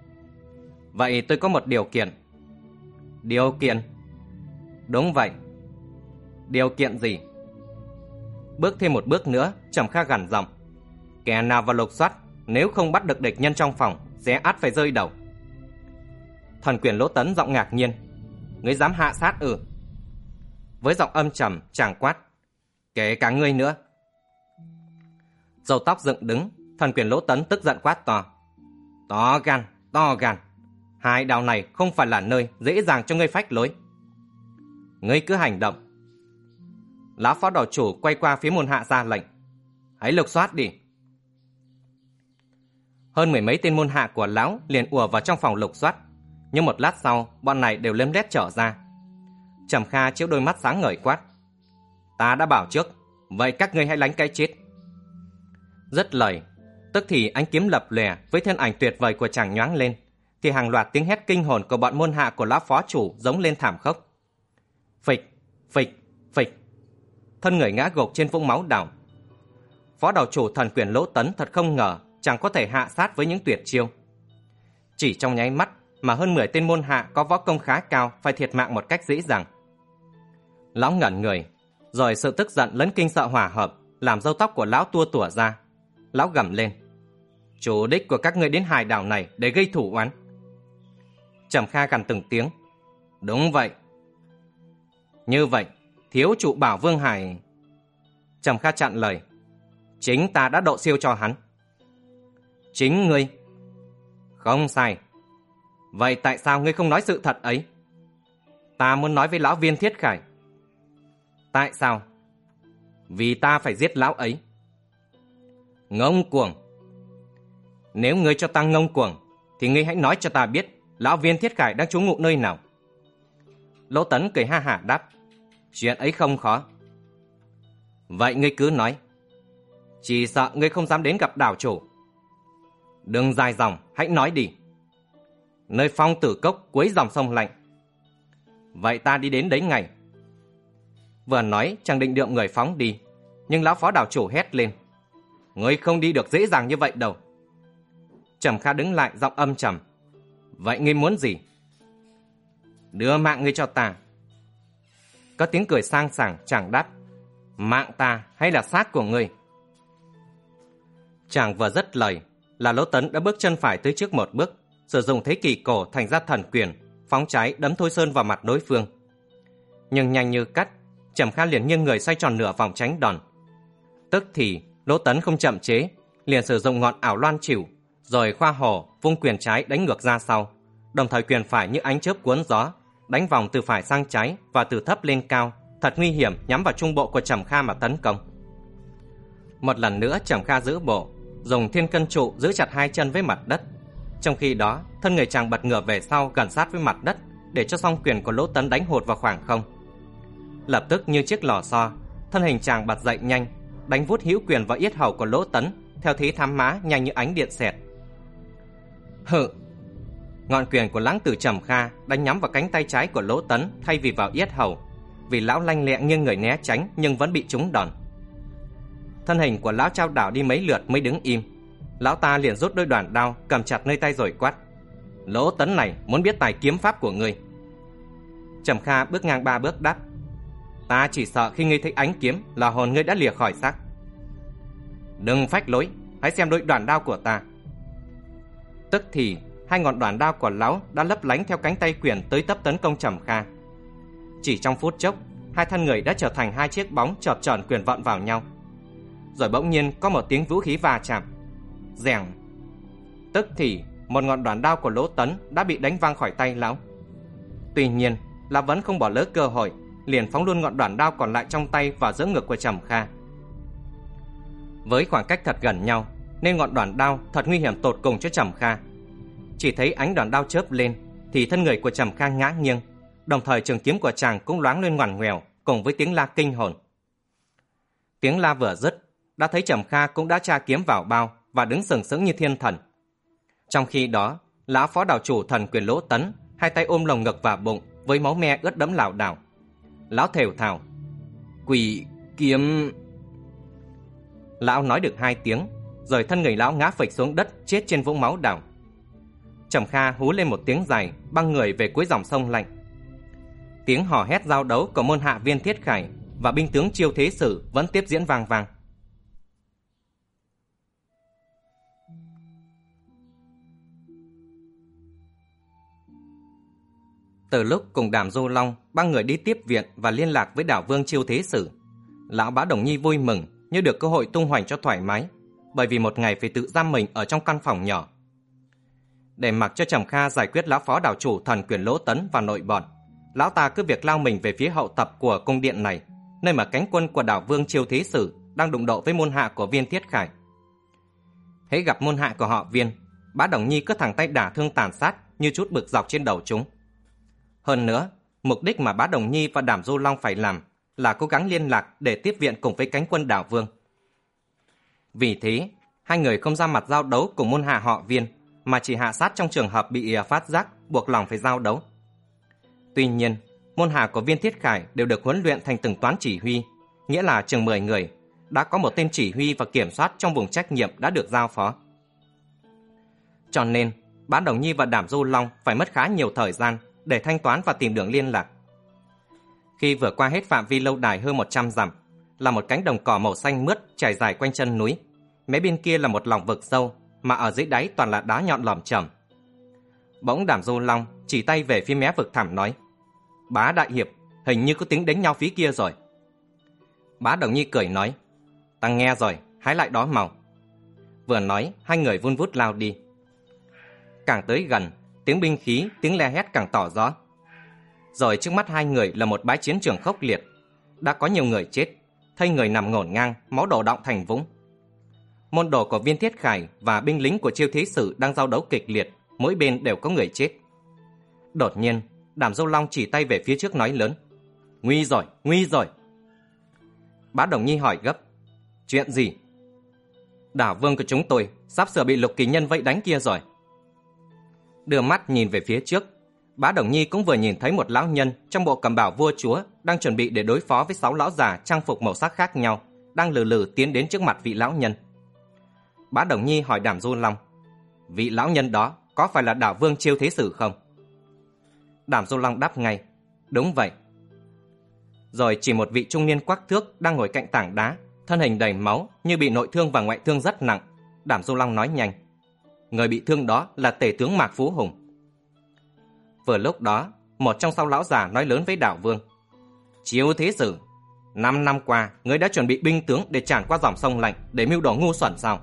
Vậy tôi có một điều kiện. Điều kiện? Đúng vậy. Điều kiện gì? Bước thêm một bước nữa, Trầm Kha gằn giọng: Kẻ nào vào lục soát, nếu không bắt được địch nhân trong phòng, sẽ ắt phải rơi đầu. Thần Quyền Lỗ Tấn giọng ngạc nhiên: Ngươi dám hạ sát ư? Với giọng âm trầm, chàng quát: Kể cả ngươi nữa. Râu tóc dựng đứng, Thần Quyền Lỗ Tấn tức giận quát to: To gan, to gan. Hai đảo này không phải là nơi dễ dàng cho ngươi phách lối. Ngươi cứ hành động. Lão phó đảo chủ quay qua phía môn hạ ra lệnh: Hãy lục soát đi. Hơn mười mấy tên môn hạ của lão liền ùa vào trong phòng lục soát, nhưng một lát sau bọn này đều lem lét trở ra. Trầm Kha chiếu đôi mắt sáng ngời quát: Ta đã bảo trước, vậy các ngươi hãy lánh cái chết. Dứt lời, tức thì ánh kiếm lập lòe với thân ảnh tuyệt vời của chàng nhoáng lên, thì hàng loạt tiếng hét kinh hồn của bọn môn hạ của lão phó chủ giống lên thảm khốc. Phịch, phịch, phịch. Thân người ngã gục trên vũng máu đảo. Phó đảo chủ Thần Quyền Lỗ Tấn thật không ngờ chàng có thể hạ sát với những tuyệt chiêu. Chỉ trong nháy mắt mà hơn mười tên môn hạ có võ công khá cao phải thiệt mạng một cách dễ dàng. Lão ngẩn người, rồi sự tức giận lẫn kinh sợ hòa hợp làm râu tóc của lão tua tủa ra. Lão gầm lên: Chủ đích của các ngươi đến hải đảo này để gây thủ oán. Trầm Kha gằn từng tiếng: Đúng vậy. Như vậy, thiếu trụ bảo Vương Hải. Trầm Kha chặn lời: Chính ta đã độ siêu cho hắn. Chính ngươi? Không sai. Vậy tại sao ngươi không nói sự thật ấy? Ta muốn nói với lão Viên Thiết Khải. Tại sao? Vì ta phải giết lão ấy. Ngông cuồng. Nếu ngươi cho ta ngông cuồng, thì ngươi hãy nói cho ta biết lão Viên Thiết Khải đang trú ngụ nơi nào. Lỗ Tấn cười ha hả đáp: Chuyện ấy không khó. Vậy ngươi cứ nói. Chỉ sợ ngươi không dám đến gặp đảo chủ. Đừng dài dòng, hãy nói đi. Nơi Phong Tử Cốc cuối dòng sông lạnh. Vậy ta đi đến đấy ngay. Vừa nói chàng định đượm người phóng đi, nhưng lão phó đảo chủ hét lên: Ngươi không đi được dễ dàng như vậy đâu. Trầm Kha đứng lại, giọng âm trầm: Vậy ngươi muốn gì? Đưa mạng ngươi cho ta. Có tiếng cười sang sảng, chàng đáp: Mạng ta hay là xác của ngươi? Chàng vừa dứt lời là Lỗ Tấn đã bước chân phải tới trước một bước, sử dụng thế kỷ cổ thành ra thần quyền, phóng trái đấm Thôi Sơn vào mặt đối phương. Nhưng nhanh như cắt, Trầm Kha liền nghiêng người xoay tròn nửa vòng tránh đòn. Tức thì Lỗ Tấn không chậm chế, liền sử dụng ngọn ảo loan chịu, rồi khoa hổ vung quyền trái đánh ngược ra sau, đồng thời quyền phải như ánh chớp cuốn gió, đánh vòng từ phải sang trái và từ thấp lên cao, thật nguy hiểm, nhắm vào trung bộ của Trầm Kha mà tấn công. Một lần nữa Trầm Kha giữ bộ, dùng thiên cân trụ giữ chặt hai chân với mặt đất. Trong khi đó, thân người chàng bật ngửa về sau gần sát với mặt đất, để cho song quyền của Lỗ Tấn đánh hụt vào khoảng không. Lập tức như chiếc lò xo, thân hình chàng bật dậy nhanh, đánh vút hữu quyền vào yết hầu của Lỗ Tấn theo thế thám mã nhanh như ánh điện xẹt. Hự! Ngọn quyền của Lãng Tử Trầm Kha đánh nhắm vào cánh tay trái của Lỗ Tấn thay vì vào yết hầu, vì lão lanh lẹ nghiêng người né tránh nhưng vẫn bị trúng đòn. Thân hình của lão trao đảo đi mấy lượt mới đứng im. Lão ta liền rút đôi đoạn đao cầm chặt nơi tay rồi quát: Lỗ Tấn này, muốn biết tài kiếm pháp của ngươi? Trầm Kha bước ngang ba bước đáp: Ta chỉ sợ khi ngươi thấy ánh kiếm là hồn ngươi đã lìa khỏi xác. Đừng phách lối, hãy xem đôi đoạn đao của ta. Tức thì hai ngọn đoạn đao của lão đã lấp lánh theo cánh tay quyền tới tấp tấn công Trầm Kha. Chỉ trong phút chốc, hai thân người đã trở thành hai chiếc bóng chợp chờn quyền vận vào nhau. Rồi bỗng nhiên có một tiếng vũ khí va chạm. Rèng. Tức thì một ngọn đoạn đao của Lỗ Tấn đã bị đánh văng khỏi tay lão. Tuy nhiên, lão vẫn không bỏ lỡ cơ hội, liền phóng luôn ngọn đoạn đao còn lại trong tay vào giữa ngực của Trầm Kha. Với khoảng cách thật gần nhau, nên ngọn đoạn đao thật nguy hiểm tột cùng cho Trầm Kha. Chỉ thấy ánh đoạn đao chớp lên, thì thân người của Trầm Kha ngã nghiêng, đồng thời trường kiếm của chàng cũng loáng lên ngoằn ngoèo, cùng với tiếng la kinh hồn. Tiếng la vừa dứt, đã thấy Trầm Kha cũng đã tra kiếm vào bao và đứng sừng sững như thiên thần. Trong khi đó, lão phó đảo chủ thần quyền Lỗ Tấn hai tay ôm lồng ngực và bụng, với máu me ướt đẫm lảo đảo. Lão thều thào: Quỷ kiếm. Lão nói được hai tiếng, rồi thân người lão ngã phịch xuống đất, chết trên vũng máu đảo. Trầm Kha hú lên một tiếng dài, băng người về cuối dòng sông lạnh. Tiếng hò hét giao đấu của môn hạ Viên Thiết Khải và binh tướng Chiêu Thế Sử vẫn tiếp diễn vang vang. Từ lúc cùng Đàm Du Long băng người đi tiếp viện và liên lạc với đảo vương Chiêu Thế Sử, lão Bá Đồng Nhi vui mừng như được cơ hội tung hoành cho thoải mái, bởi vì một ngày phải tự giam mình ở trong căn phòng nhỏ. Để mặc cho Trầm Kha giải quyết lão phó đảo chủ thần quyền Lỗ Tấn và nội bọn, lão ta cứ việc lao mình về phía hậu tập của cung điện này, nơi mà cánh quân của đảo vương Chiêu Thế Sử đang đụng độ với môn hạ của Viên Thiết Khải. Hễ gặp môn hạ của họ Viên, Bá Đồng Nhi cứ thẳng tay đả thương tàn sát như chút bực dọc trên đầu chúng. Hơn nữa, mục đích mà Bá Đồng Nhi và Đàm Du Long phải làm là cố gắng liên lạc để tiếp viện cùng với cánh quân đảo vương. Vì thế, hai người không ra mặt giao đấu cùng môn hạ họ Viên, mà chỉ hạ sát trong trường hợp bị phát giác buộc lòng phải giao đấu. Tuy nhiên, môn hạ của Viên Thiết Khải đều được huấn luyện thành từng toán chỉ huy, nghĩa là chừng mười người, đã có một tên chỉ huy và kiểm soát trong vùng trách nhiệm đã được giao phó. Cho nên, Bá Đồng Nhi và Đàm Du Long phải mất khá nhiều thời gian để thanh toán và tìm đường liên lạc. Khi vừa qua hết phạm vi lâu đài hơn một trăm dặm, là một cánh đồng cỏ màu xanh mướt trải dài quanh chân núi. Mé bên kia là một lòng vực sâu, mà ở dưới đáy toàn là đá nhọn lởm chởm. Bỗng Đàm Du Long chỉ tay về phía mé vực thẳm nói: Bá đại hiệp, hình như có tiếng đánh nhau phía kia rồi. Bá Đồng Nhi cười nói: Ta nghe rồi, hái lại đó mau. Vừa nói, hai người vun vút lao đi. Càng tới gần, tiếng binh khí, tiếng le hét càng tỏ rõ. Rồi trước mắt hai người là một bãi chiến trường khốc liệt. Đã có nhiều người chết, thây người nằm ngổn ngang, máu đổ đọng thành vũng. Môn đồ của Viên Thiết Khải và binh lính của Chiêu Thế Sử đang giao đấu kịch liệt, mỗi bên đều có người chết. Đột nhiên, Đàm Du Long chỉ tay về phía trước nói lớn: Nguy rồi, nguy rồi. Bá Đồng Nhi hỏi gấp: Chuyện gì? Đảo vương của chúng tôi sắp sửa bị Lục Kỳ Nhân vây đánh kia rồi. Đưa mắt nhìn về phía trước, Bá Đồng Nhi cũng vừa nhìn thấy một lão nhân trong bộ cẩm bào vua chúa đang chuẩn bị để đối phó với sáu lão già trang phục màu sắc khác nhau, đang lừ lừ tiến đến trước mặt vị lão nhân. Bá Đồng Nhi hỏi Đàm Du Long, vị lão nhân đó có phải là đảo vương Chiêu Thế Sử không? Đàm Du Long đáp ngay, đúng vậy. Rồi chỉ một vị trung niên quắc thước đang ngồi cạnh tảng đá, thân hình đầy máu như bị nội thương và ngoại thương rất nặng. Đàm Du Long nói nhanh, người bị thương đó là tể tướng Mạc Phú Hùng. Vừa lúc đó, một trong sáu lão già nói lớn với đảo vương, Chiêu Thế Sử, năm năm qua ngươi đã chuẩn bị binh tướng để tràn qua dòng sông lạnh để mưu đồ ngu xuẩn sao?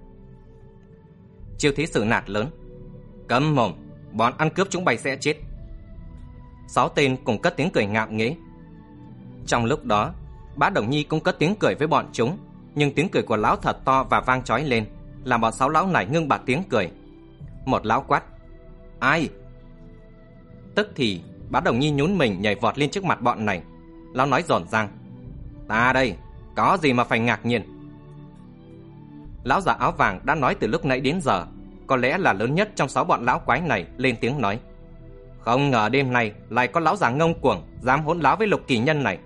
Chiêu Thế Sử nạt lớn, câm mồm, bọn ăn cướp chúng bay sẽ chết. Sáu tên cùng cất tiếng cười ngạo nghễ. Trong lúc đó, Bá Đồng Nhi cũng cất tiếng cười với bọn chúng, nhưng tiếng cười của lão thật to và vang chói lên, làm bọn sáu lão này ngưng bặt tiếng cười. Một lão quát, ai? Tức thì Bá Đồng Nhi nhún mình nhảy vọt lên trước mặt bọn này. Lão nói rồn rang, ta đây, có gì mà phải ngạc nhiên? Lão già áo vàng đã nói từ lúc nãy đến giờ, có lẽ là lớn nhất trong sáu bọn lão quái này, lên tiếng nói, không ngờ đêm nay lại có lão già ngông cuồng dám hỗn láo với Lục Kỳ Nhân này.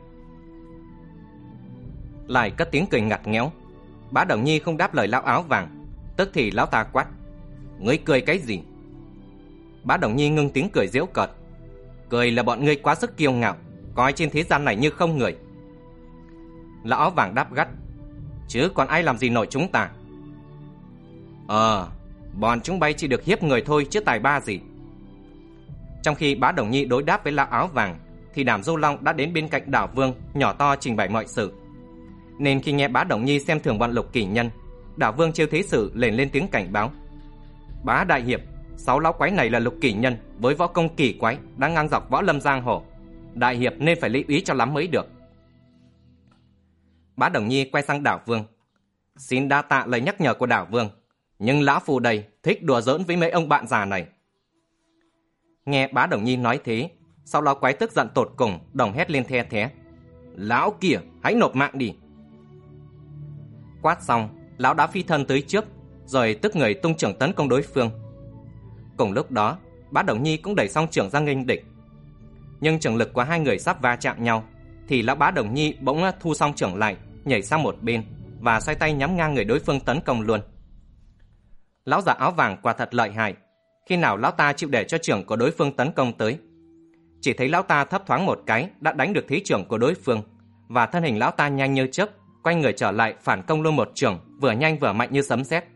Lại cất tiếng cười ngặt nghẽo. Bá Đồng Nhi không đáp lời lão áo vàng. Tức thì lão ta quát, ngươi cười cái gì? Bá Đồng Nhi ngưng tiếng cười giễu cợt, cười là bọn ngươi quá sức kiêu ngạo, coi trên thế gian này như không người. Lão áo vàng đáp gắt, chứ còn ai làm gì nổi chúng ta? Ờ, bọn chúng bay chỉ được hiếp người thôi chứ tài ba gì. Trong khi Bá Đồng Nhi đối đáp với lão áo vàng, thì Đàm Du Long đã đến bên cạnh đảo vương, nhỏ to trình bày mọi sự. Nên khi nghe Bá Đồng Nhi xem thường bọn Lục Kỳ Nhân, đảo vương Chiêu Thế Sử liền lên tiếng cảnh báo, Bá đại hiệp, sáu lão quái này là Lục Kỳ Nhân với võ công kỳ quái, đang ngang dọc võ lâm giang hồ. Đại hiệp nên phải lưu ý cho lắm mới được. Bá Đồng Nhi quay sang đảo vương, xin đa tạ lời nhắc nhở của đảo vương, nhưng lão phù đây thích đùa giỡn với mấy ông bạn già này. Nghe Bá Đồng Nhi nói thế, sau lão quái tức giận tột cùng, đồng hét lên the thé, lão kìa, hãy nộp mạng đi. Quát xong, lão đã phi thân tới trước, rồi tức người tung chưởng tấn công đối phương. Cùng lúc đó, Bá Đồng Nhi cũng đẩy xong chưởng ra nghênh địch. Nhưng chưởng lực của hai người sắp va chạm nhau, thì lão Bá Đồng Nhi bỗng thu xong chưởng lại, nhảy sang một bên và xoay tay nhắm ngang người đối phương tấn công luôn. Lão già áo vàng quả thật lợi hại, khi nào lão ta chịu để cho chưởng của đối phương tấn công tới. Chỉ thấy lão ta thấp thoáng một cái đã đánh được thế chưởng của đối phương, và thân hình lão ta nhanh như chớp, quay người trở lại phản công luôn một chưởng vừa nhanh vừa mạnh như sấm sét.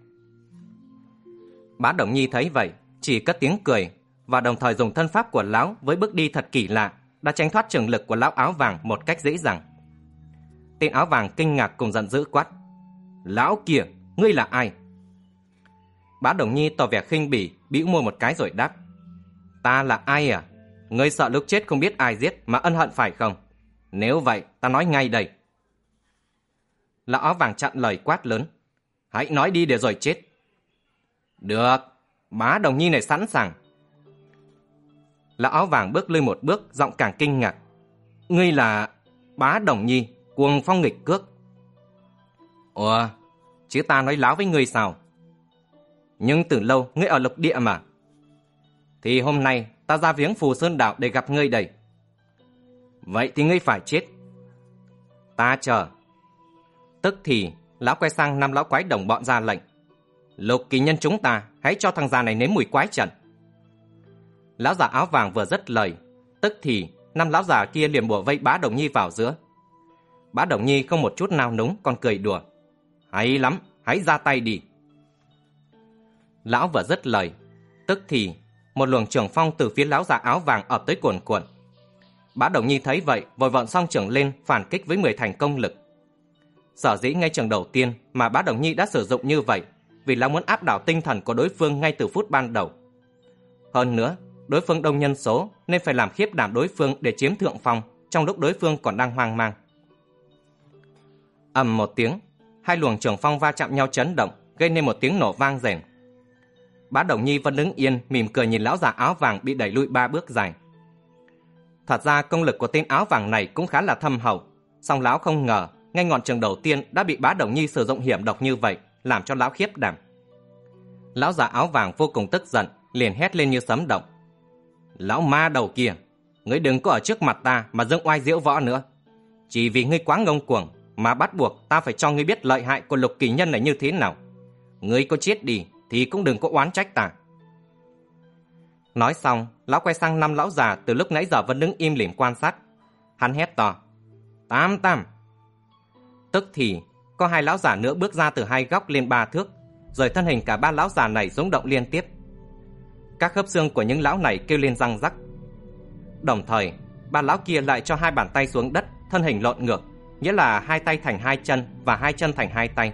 Bá Đồng Nhi thấy vậy, chỉ cất tiếng cười, và đồng thời dùng thân pháp của lão với bước đi thật kỳ lạ, đã tránh thoát chưởng lực của lão áo vàng một cách dễ dàng. Tên áo vàng kinh ngạc cùng giận dữ quát, lão kìa, ngươi là ai? Bá Đồng Nhi tỏ vẻ khinh bỉ, bĩu môi một cái rồi đáp, ta là ai à? Ngươi sợ lúc chết không biết ai giết mà ân hận phải không? Nếu vậy, ta nói ngay đây. Lão áo vàng chặn lời quát lớn, hãy nói đi để rồi chết. Được, Bá Đồng Nhi này sẵn sàng. Lão áo vàng bước lui một bước, giọng càng kinh ngạc, ngươi là Bá Đồng Nhi, cuồng phong nghịch cước. Ủa, chứ ta nói láo với ngươi sao? Nhưng từ lâu ngươi ở lục địa mà. Thì hôm nay ta ra viếng Phù Sơn Đảo để gặp ngươi đây. Vậy thì ngươi phải chết. Ta chờ. Tức thì lão quay sang năm lão quái đồng bọn ra lệnh, Lục Kỳ Nhân chúng ta, hãy cho thằng già này nếm mùi quái trần. Lão già áo vàng vừa dứt lời, tức thì năm lão già kia liền bủa vây Bá Đồng Nhi vào giữa. Bá Đồng Nhi không một chút nao núng, còn cười đùa, hay lắm, hãy ra tay đi. Lão vừa dứt lời, tức thì một luồng trường phong từ phía lão già áo vàng ập tới cuồn cuộn. Bá Đồng Nhi thấy vậy, vội vọn song trường lên phản kích với mười thành công lực. Sở dĩ ngay trường đầu tiên mà Bá Đồng Nhi đã sử dụng như vậy, vì lão muốn áp đảo tinh thần của đối phương ngay từ phút ban đầu. Hơn nữa, đối phương đông nhân số nên phải làm khiếp đảm đối phương để chiếm thượng phong trong lúc đối phương còn đang hoang mang. Ầm một tiếng, hai luồng trường phong va chạm nhau chấn động, gây nên một tiếng nổ vang rền. Bá Đồng Nhi vẫn đứng yên, mỉm cười nhìn lão già áo vàng bị đẩy lui ba bước dài. Thật ra công lực của tên áo vàng này cũng khá là thâm hậu, song lão không ngờ ngay ngọn trường đầu tiên đã bị Bá Đồng Nhi sử dụng hiểm độc như vậy, làm cho lão khiếp đảm. Lão già áo vàng vô cùng tức giận, liền hét lên như sấm động: Lão ma đầu kia, ngươi đừng có ở trước mặt ta mà dương oai diễu võ nữa. Chỉ vì ngươi quá ngông cuồng mà bắt buộc ta phải cho ngươi biết lợi hại của Lục Kỳ Nhân này như thế nào. Ngươi có chết đi thì cũng đừng có oán trách ta. Nói xong, lão quay sang năm lão già từ lúc nãy giờ vẫn đứng im lìm quan sát. Hắn hét to: Tam tam! Tức thì có hai lão già nữa bước ra từ hai góc lên ba thước, rồi thân hình cả ba lão già này rung động liên tiếp. Các khớp xương của những lão này kêu lên răng rắc. Đồng thời, ba lão kia lại cho hai bàn tay xuống đất, thân hình lộn ngược, nghĩa là hai tay thành hai chân và hai chân thành hai tay.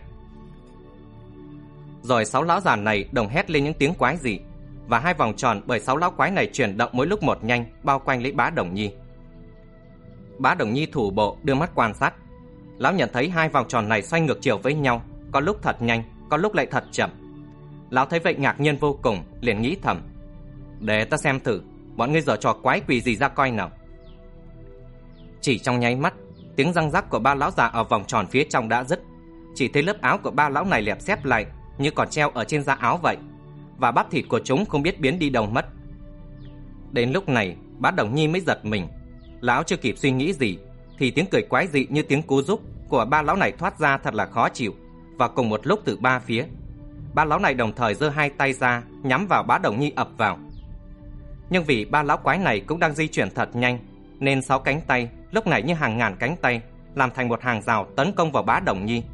Rồi sáu lão già này đồng hét lên những tiếng quái dị, và hai vòng tròn bởi sáu lão quái này chuyển động mỗi lúc một nhanh, bao quanh lấy Bá Đồng Nhi. Bá Đồng Nhi thủ bộ đưa mắt quan sát. Lão nhận thấy hai vòng tròn này xoay ngược chiều với nhau, có lúc thật nhanh, có lúc lại thật chậm. Lão thấy vậy ngạc nhiên vô cùng, liền nghĩ thầm: Để ta xem thử bọn ngươi giở trò quái quỷ gì ra coi nào. Chỉ trong nháy mắt, tiếng răng rắc của ba lão già ở vòng tròn phía trong đã dứt. Chỉ thấy lớp áo của ba lão này lẹp xếp lại như còn treo ở trên da áo vậy, và bắp thịt của chúng không biết biến đi đâu mất. Đến lúc này, Bá Đồng Nhi mới giật mình. Lão chưa kịp suy nghĩ gì thì tiếng cười quái dị như tiếng cứu giúp của ba lão này thoát ra thật là khó chịu, và cùng một lúc từ ba phía. Ba lão này đồng thời giơ hai tay ra nhắm vào Bá Đồng Nhi ập vào. Nhưng vì ba lão quái này cũng đang di chuyển thật nhanh, nên sáu cánh tay lúc này như hàng ngàn cánh tay làm thành một hàng rào tấn công vào Bá Đồng Nhi.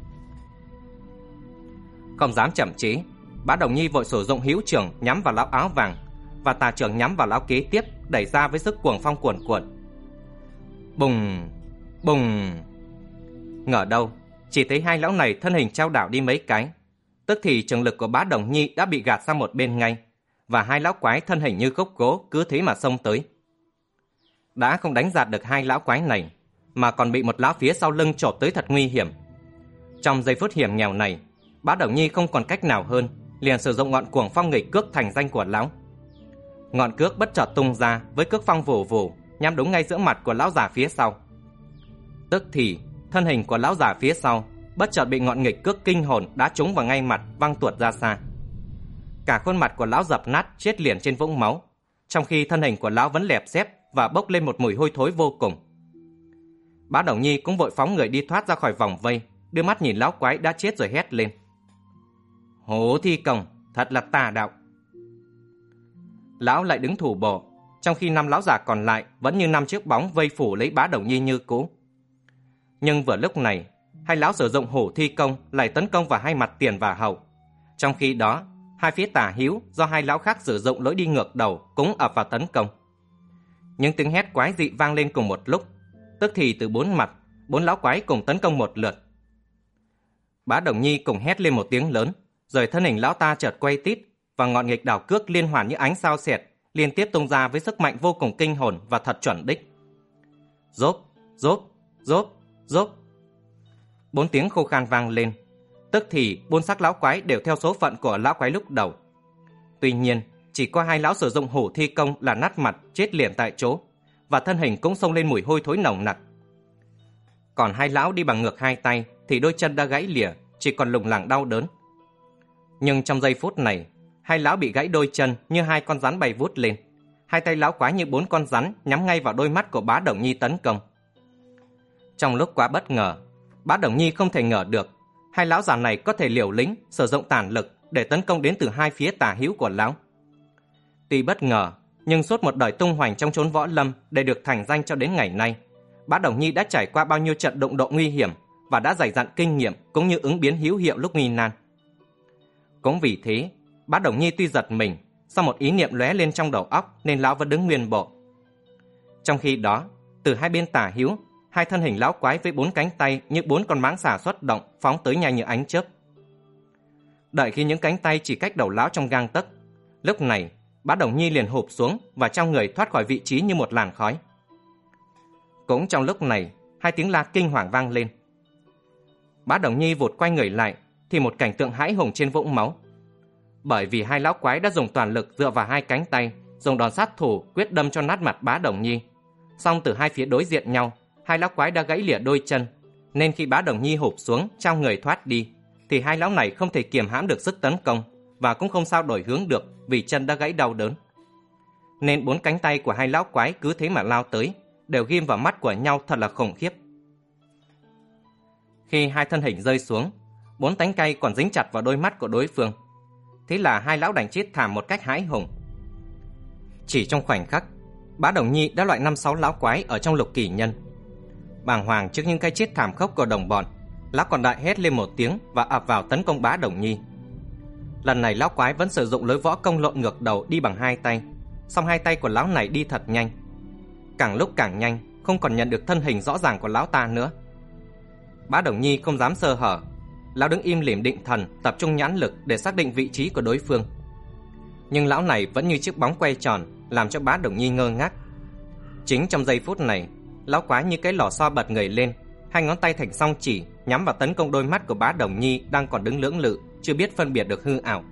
Không dám chậm trễ, Bá Đồng Nhi vội sử dụng hữu trưởng nhắm vào lão áo vàng, và tà trưởng nhắm vào lão kế tiếp, đẩy ra với sức cuồng phong cuồn cuộn. Bùng, bùng. Ngờ đâu, chỉ thấy hai lão này thân hình trao đảo đi mấy cái, tức thì trường lực của Bá Đồng Nhi đã bị gạt sang một bên ngay, và hai lão quái thân hình như gốc gỗ cứ thế mà xông tới. Đã không đánh giạt được hai lão quái này, mà còn bị một lão phía sau lưng chộp tới thật nguy hiểm. Trong giây phút hiểm nghèo này, Bá Đồng Nhi không còn cách nào hơn, liền sử dụng ngọn cuồng phong nghịch cước thành danh của lão. Ngọn cước bất chợt tung ra với cước phong vù vù, nhắm đúng ngay giữa mặt của lão già phía sau. Tức thì thân hình của lão già phía sau bất chợt bị ngọn nghịch cước kinh hồn đá trúng vào ngay mặt, văng tuột ra xa. Cả khuôn mặt của lão dập nát, chết liền trên vũng máu, trong khi thân hình của lão vẫn lẹp xếp và bốc lên một mùi hôi thối vô cùng. Bá Đồng Nhi cũng vội phóng người đi thoát ra khỏi vòng vây, đưa mắt nhìn lão quái đã chết rồi hét lên: Hổ Thi Công, thật là tà đạo. Lão lại đứng thủ bộ, trong khi năm lão già còn lại vẫn như năm chiếc bóng vây phủ lấy Bá Đồng Nhi như cũ. Nhưng vừa lúc này, hai lão sử dụng Hổ Thi Công lại tấn công vào hai mặt tiền và hậu. Trong khi đó, hai phía tả hữu do hai lão khác sử dụng lối đi ngược đầu cũng ập vào tấn công. Những tiếng hét quái dị vang lên cùng một lúc, tức thì từ bốn mặt, bốn lão quái cùng tấn công một lượt. Bá Đồng Nhi cùng hét lên một tiếng lớn, rồi thân hình lão ta chợt quay tít, và ngọn nghịch đảo cước liên hoàn như ánh sao xẹt liên tiếp tung ra với sức mạnh vô cùng kinh hồn và thật chuẩn đích. Rốp, rốp, rốp, rốp. Bốn tiếng khô khan vang lên, tức thì bốn xác lão quái đều theo số phận của lão quái lúc đầu. Tuy nhiên, chỉ có hai lão sử dụng Hổ Thi Công là nát mặt chết liền tại chỗ, và thân hình cũng xông lên mùi hôi thối nồng nặc. Còn hai lão đi bằng ngược hai tay thì đôi chân đã gãy lìa, chỉ còn lủng lẳng đau đớn. Nhưng trong giây phút này, hai lão bị gãy đôi chân như hai con rắn bay vút lên, hai tay lão quái như bốn con rắn nhắm ngay vào đôi mắt của Bá Đồng Nhi tấn công. Trong lúc quá bất ngờ, Bá Đồng Nhi không thể ngờ được hai lão già này có thể liều lĩnh sử dụng tàn lực để tấn công đến từ hai phía tả hữu của lão. Tuy bất ngờ, nhưng suốt một đời tung hoành trong chốn võ lâm để được thành danh cho đến ngày nay, Bá Đồng Nhi đã trải qua bao nhiêu trận đụng độ nguy hiểm và đã dày dặn kinh nghiệm cũng như ứng biến hữu hiệu lúc nguy nan. Cũng vì thế, Bá Đồng Nhi tuy giật mình, sau một ý niệm lóe lên trong đầu óc nên lão vẫn đứng nguyên bộ. Trong khi đó, từ hai bên tả hữu, hai thân hình lão quái với bốn cánh tay như bốn con mãng xà xuất động phóng tới nhanh như ánh chớp. Đợi khi những cánh tay chỉ cách đầu lão trong gang tấc, lúc này Bá Đồng Nhi liền hụp xuống và trong người thoát khỏi vị trí như một làn khói. Cũng trong lúc này, hai tiếng la kinh hoàng vang lên. Bá Đồng Nhi vụt quay người lại thì một cảnh tượng hãi hùng trên vũng máu. Bởi vì hai lão quái đã dùng toàn lực dựa vào hai cánh tay, dùng đòn sát thủ quyết đâm cho nát mặt Bá Đồng Nhi. Song từ hai phía đối diện nhau, hai lão quái đã gãy lìa đôi chân, nên khi Bá Đồng Nhi hụp xuống trong người thoát đi, thì hai lão này không thể kiềm hãm được sức tấn công và cũng không sao đổi hướng được vì chân đã gãy đau đớn. Nên bốn cánh tay của hai lão quái cứ thế mà lao tới, đều ghim vào mắt của nhau thật là khủng khiếp. Khi hai thân hình rơi xuống, bốn cánh tay còn dính chặt vào đôi mắt của đối phương. Thế là hai lão đành chết thảm một cách hãi hùng. Chỉ trong khoảnh khắc, Bá Đồng Nhi đã loại năm sáu lão quái ở trong Lục Kỳ Nhân. Bàng hoàng trước những cái chết thảm khốc của đồng bọn, lão còn đại hét lên một tiếng và ập vào tấn công Bá Đồng Nhi. Lần này lão quái vẫn sử dụng lối võ công lộn ngược đầu đi bằng hai tay, song hai tay của lão này đi thật nhanh, càng lúc càng nhanh, không còn nhận được thân hình rõ ràng của lão ta nữa. Bá Đồng Nhi không dám sơ hở, lão đứng im lìm định thần, tập trung nhãn lực để xác định vị trí của đối phương. Nhưng lão này vẫn như chiếc bóng quay tròn, làm cho Bá Đồng Nhi ngơ ngác. Chính trong giây phút này, lão quái như cái lò xo bật người lên, hai ngón tay thành song chỉ nhắm vào tấn công đôi mắt của Bá Đồng Nhi đang còn đứng lưỡng lự, chưa biết phân biệt được hư ảo.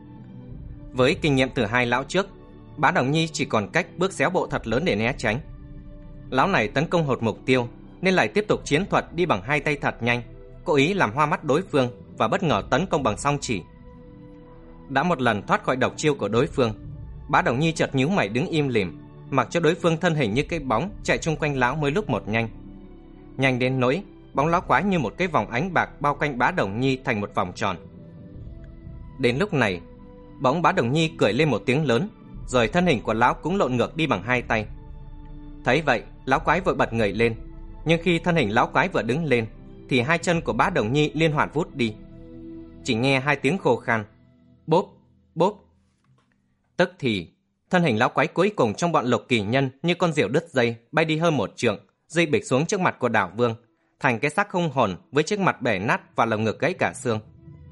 Với kinh nghiệm từ hai lão trước, Bá Đồng Nhi chỉ còn cách bước xéo bộ thật lớn để né tránh. Lão này tấn công hụt mục tiêu nên lại tiếp tục chiến thuật đi bằng hai tay thật nhanh, cố ý làm hoa mắt đối phương và bất ngờ tấn công bằng song chỉ. Đã một lần thoát khỏi độc chiêu của đối phương, Bá Đồng Nhi chợt nhíu mày đứng im lìm, mặc cho đối phương thân hình như cái bóng chạy chung quanh lão mỗi lúc một nhanh. Nhanh đến nỗi bóng lão quái như một cái vòng ánh bạc bao quanh Bá Đồng Nhi thành một vòng tròn. Đến lúc này, bỗng Bá Đồng Nhi cười lên một tiếng lớn, rồi thân hình của lão cũng lộn ngược đi bằng hai tay. Thấy vậy, lão quái vội bật người lên, nhưng khi thân hình lão quái vừa đứng lên thì hai chân của Bá Đồng Nhi liên hoàn vút đi. Chỉ nghe hai tiếng khô khan, bốp, bốp. Tức thì thân hình lão quái cuối cùng trong bọn Lục Kỳ Nhân như con diều đứt dây bay đi hơn một trượng, rơi bịch xuống trước mặt của Đảo Vương, thành cái xác không hồn với chiếc mặt bể nát và lồng ngực gãy cả xương.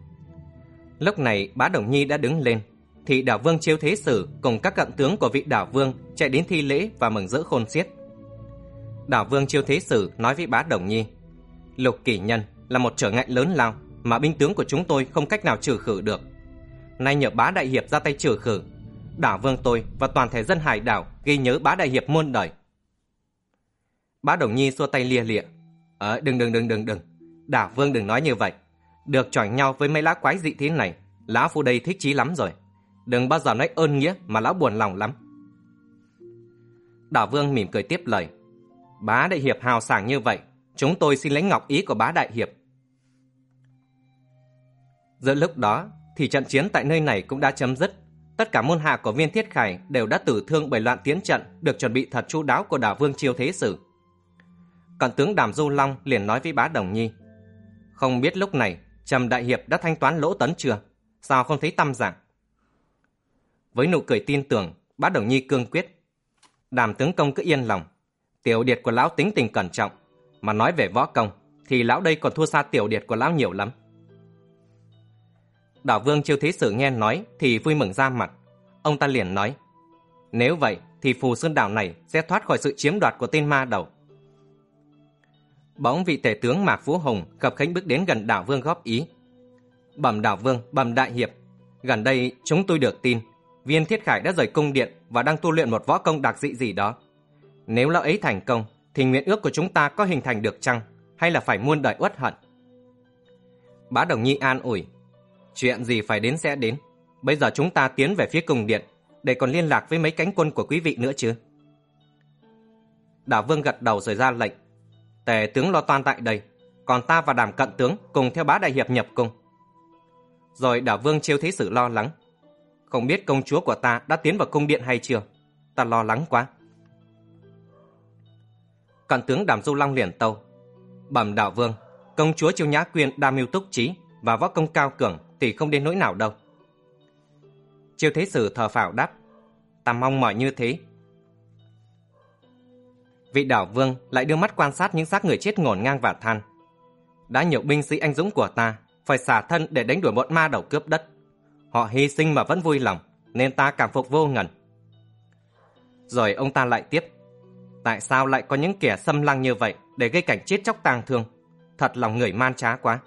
Lúc này Bá Đồng Nhi đã đứng lên, thì Đảo Vương Chiêu Thế Sử cùng các cận tướng của vị Đảo Vương chạy đến thi lễ và mừng rỡ khôn xiết. Đảo Vương Chiêu Thế Sử nói với Bá Đồng Nhi: Lục Kỳ Nhân là một trở ngại lớn lao mà binh tướng của chúng tôi không cách nào trừ khử được. Nay nhờ Bá Đại Hiệp ra tay trừ khử, Đảo Vương tôi và toàn thể dân hải đảo ghi nhớ Bá Đại Hiệp muôn đời. Bá Đồng Nhi xua tay lia lịa: Ờ, đừng đừng đừng đừng đừng, Đảo Vương đừng nói như vậy. Được chọi nhau với mấy lão quái dị thế này, lão phu đây thích chí lắm rồi. Đừng bao giờ nói ơn nghĩa mà lão buồn lòng lắm. Đảo Vương mỉm cười tiếp lời: Bá Đại Hiệp hào sảng như vậy, chúng tôi xin lấy ngọc ý của Bá Đại Hiệp. Giữa lúc đó thì trận chiến tại nơi này cũng đã chấm dứt. Tất cả môn hạ của Viên Thiết Khải đều đã tử thương bởi loạn tiến trận được chuẩn bị thật chu đáo của Đảo Vương Chiêu Thế Sử. Cận tướng Đàm Du Long liền nói với Bá Đồng Nhi: Không biết lúc này Trầm Đại Hiệp đã thanh toán lỗ tấn chưa? Sao không thấy tăm dạng? Với nụ cười tin tưởng, Bá Đồng Nhi cương quyết: Đàm tướng công cứ yên lòng, tiểu điệt của lão tính tình cẩn trọng, mà nói về võ công thì lão đây còn thua xa tiểu điệt của lão nhiều lắm. Đảo Vương Chiêu Thế Sử nghe nói thì vui mừng ra mặt. Ông ta liền nói: Nếu vậy thì Phù Sơn đảo này sẽ thoát khỏi sự chiếm đoạt của tên ma đầu. Bỗng vị tể tướng Mạc Phú Hùng khập khênh bước đến gần Đảo Vương góp ý: Bẩm Đảo Vương, bẩm Đại Hiệp, gần đây chúng tôi được tin Viên Thiết Khải đã rời cung điện và đang tu luyện một võ công đặc dị gì đó. Nếu lão ấy thành công thì nguyện ước của chúng ta có hình thành được chăng, hay là phải muôn đời uất hận? Bá Đồng Nhi an ủi: Chuyện gì phải đến sẽ đến. Bây giờ chúng ta tiến về phía cung điện để còn liên lạc với mấy cánh quân của quý vị nữa chứ. Đảo Vương gật đầu rồi ra lệnh: Tề tướng lo toan tại đây, còn ta và Đàm cận tướng cùng theo Bá Đại Hiệp nhập cung. Rồi Đảo Vương Chiêu Thế Sử lo lắng: Không biết công chúa của ta đã tiến vào cung điện hay chưa? Ta lo lắng quá. Cận tướng Đàm Du Long liền tâu: Bẩm Đảo Vương, công chúa Chiêu Nhã Quyên đa mưu túc trí và võ công cao cường thì không đến nỗi nào đâu. Chiêu Thế Sử thờ phào đáp: Ta mong mỏi như thế. Vị Đảo Vương lại đưa mắt quan sát những xác người chết ngổn ngang và than: Đã nhiều binh sĩ anh dũng của ta phải xả thân để đánh đuổi bọn ma đầu cướp đất. Họ hy sinh mà vẫn vui lòng, nên ta cảm phục vô ngần. Rồi ông ta lại tiếp: Tại sao lại có những kẻ xâm lăng như vậy để gây cảnh chết chóc tang thương? Thật lòng người man trá quá.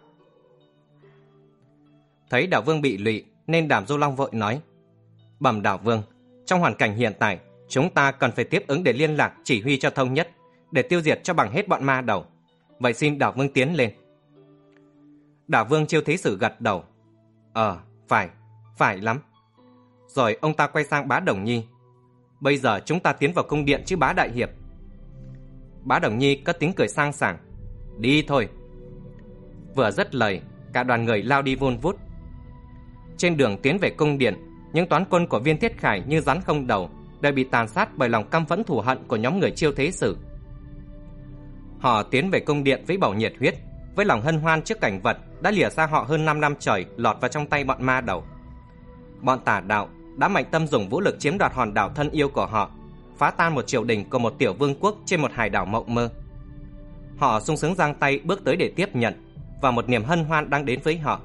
Thấy Đảo Vương bị lụy nên Đàm Du Long vội nói: Bẩm Đảo Vương, trong hoàn cảnh hiện tại, chúng ta cần phải tiếp ứng để liên lạc chỉ huy cho thông nhất, để tiêu diệt cho bằng hết bọn ma đầu. Vậy xin Đảo Vương tiến lên. Đả Vương Chiêu Thế Sử gật đầu. Ờ, phải, phải lắm. Rồi ông ta quay sang Bá Đồng Nhi. Bây giờ chúng ta tiến vào cung điện chứ Bá Đại Hiệp. Bá Đồng Nhi cất tiếng cười sang sảng. Đi thôi. Vừa dứt lời, cả đoàn người lao đi vun vút. Trên đường tiến về cung điện, những toán quân của Viên Thiết Khải như rắn không đầu, đều bị tàn sát bởi lòng căm phẫn thù hận của nhóm người Chiêu Thế Sử. Họ tiến về cung điện với bầu nhiệt huyết, với lòng hân hoan trước cảnh vật đã lìa xa họ hơn năm năm trời lọt vào trong tay bọn ma đầu. Bọn tà đạo đã mạnh tâm dùng vũ lực chiếm đoạt hòn đảo thân yêu của họ, phá tan một triều đình của một tiểu vương quốc trên một hải đảo mộng mơ. Họ sung sướng giang tay bước tới để tiếp nhận, và một niềm hân hoan đang đến với họ.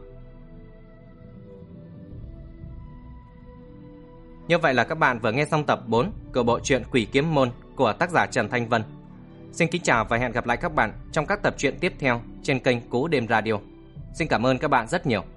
Như vậy là các bạn vừa nghe xong tập bốn của bộ truyện Quỷ Kiếm Môn của tác giả Trần Thanh Vân. Xin kính chào và hẹn gặp lại các bạn trong các tập truyện tiếp theo trên kênh Cú Đêm Radio. Xin cảm ơn các bạn rất nhiều.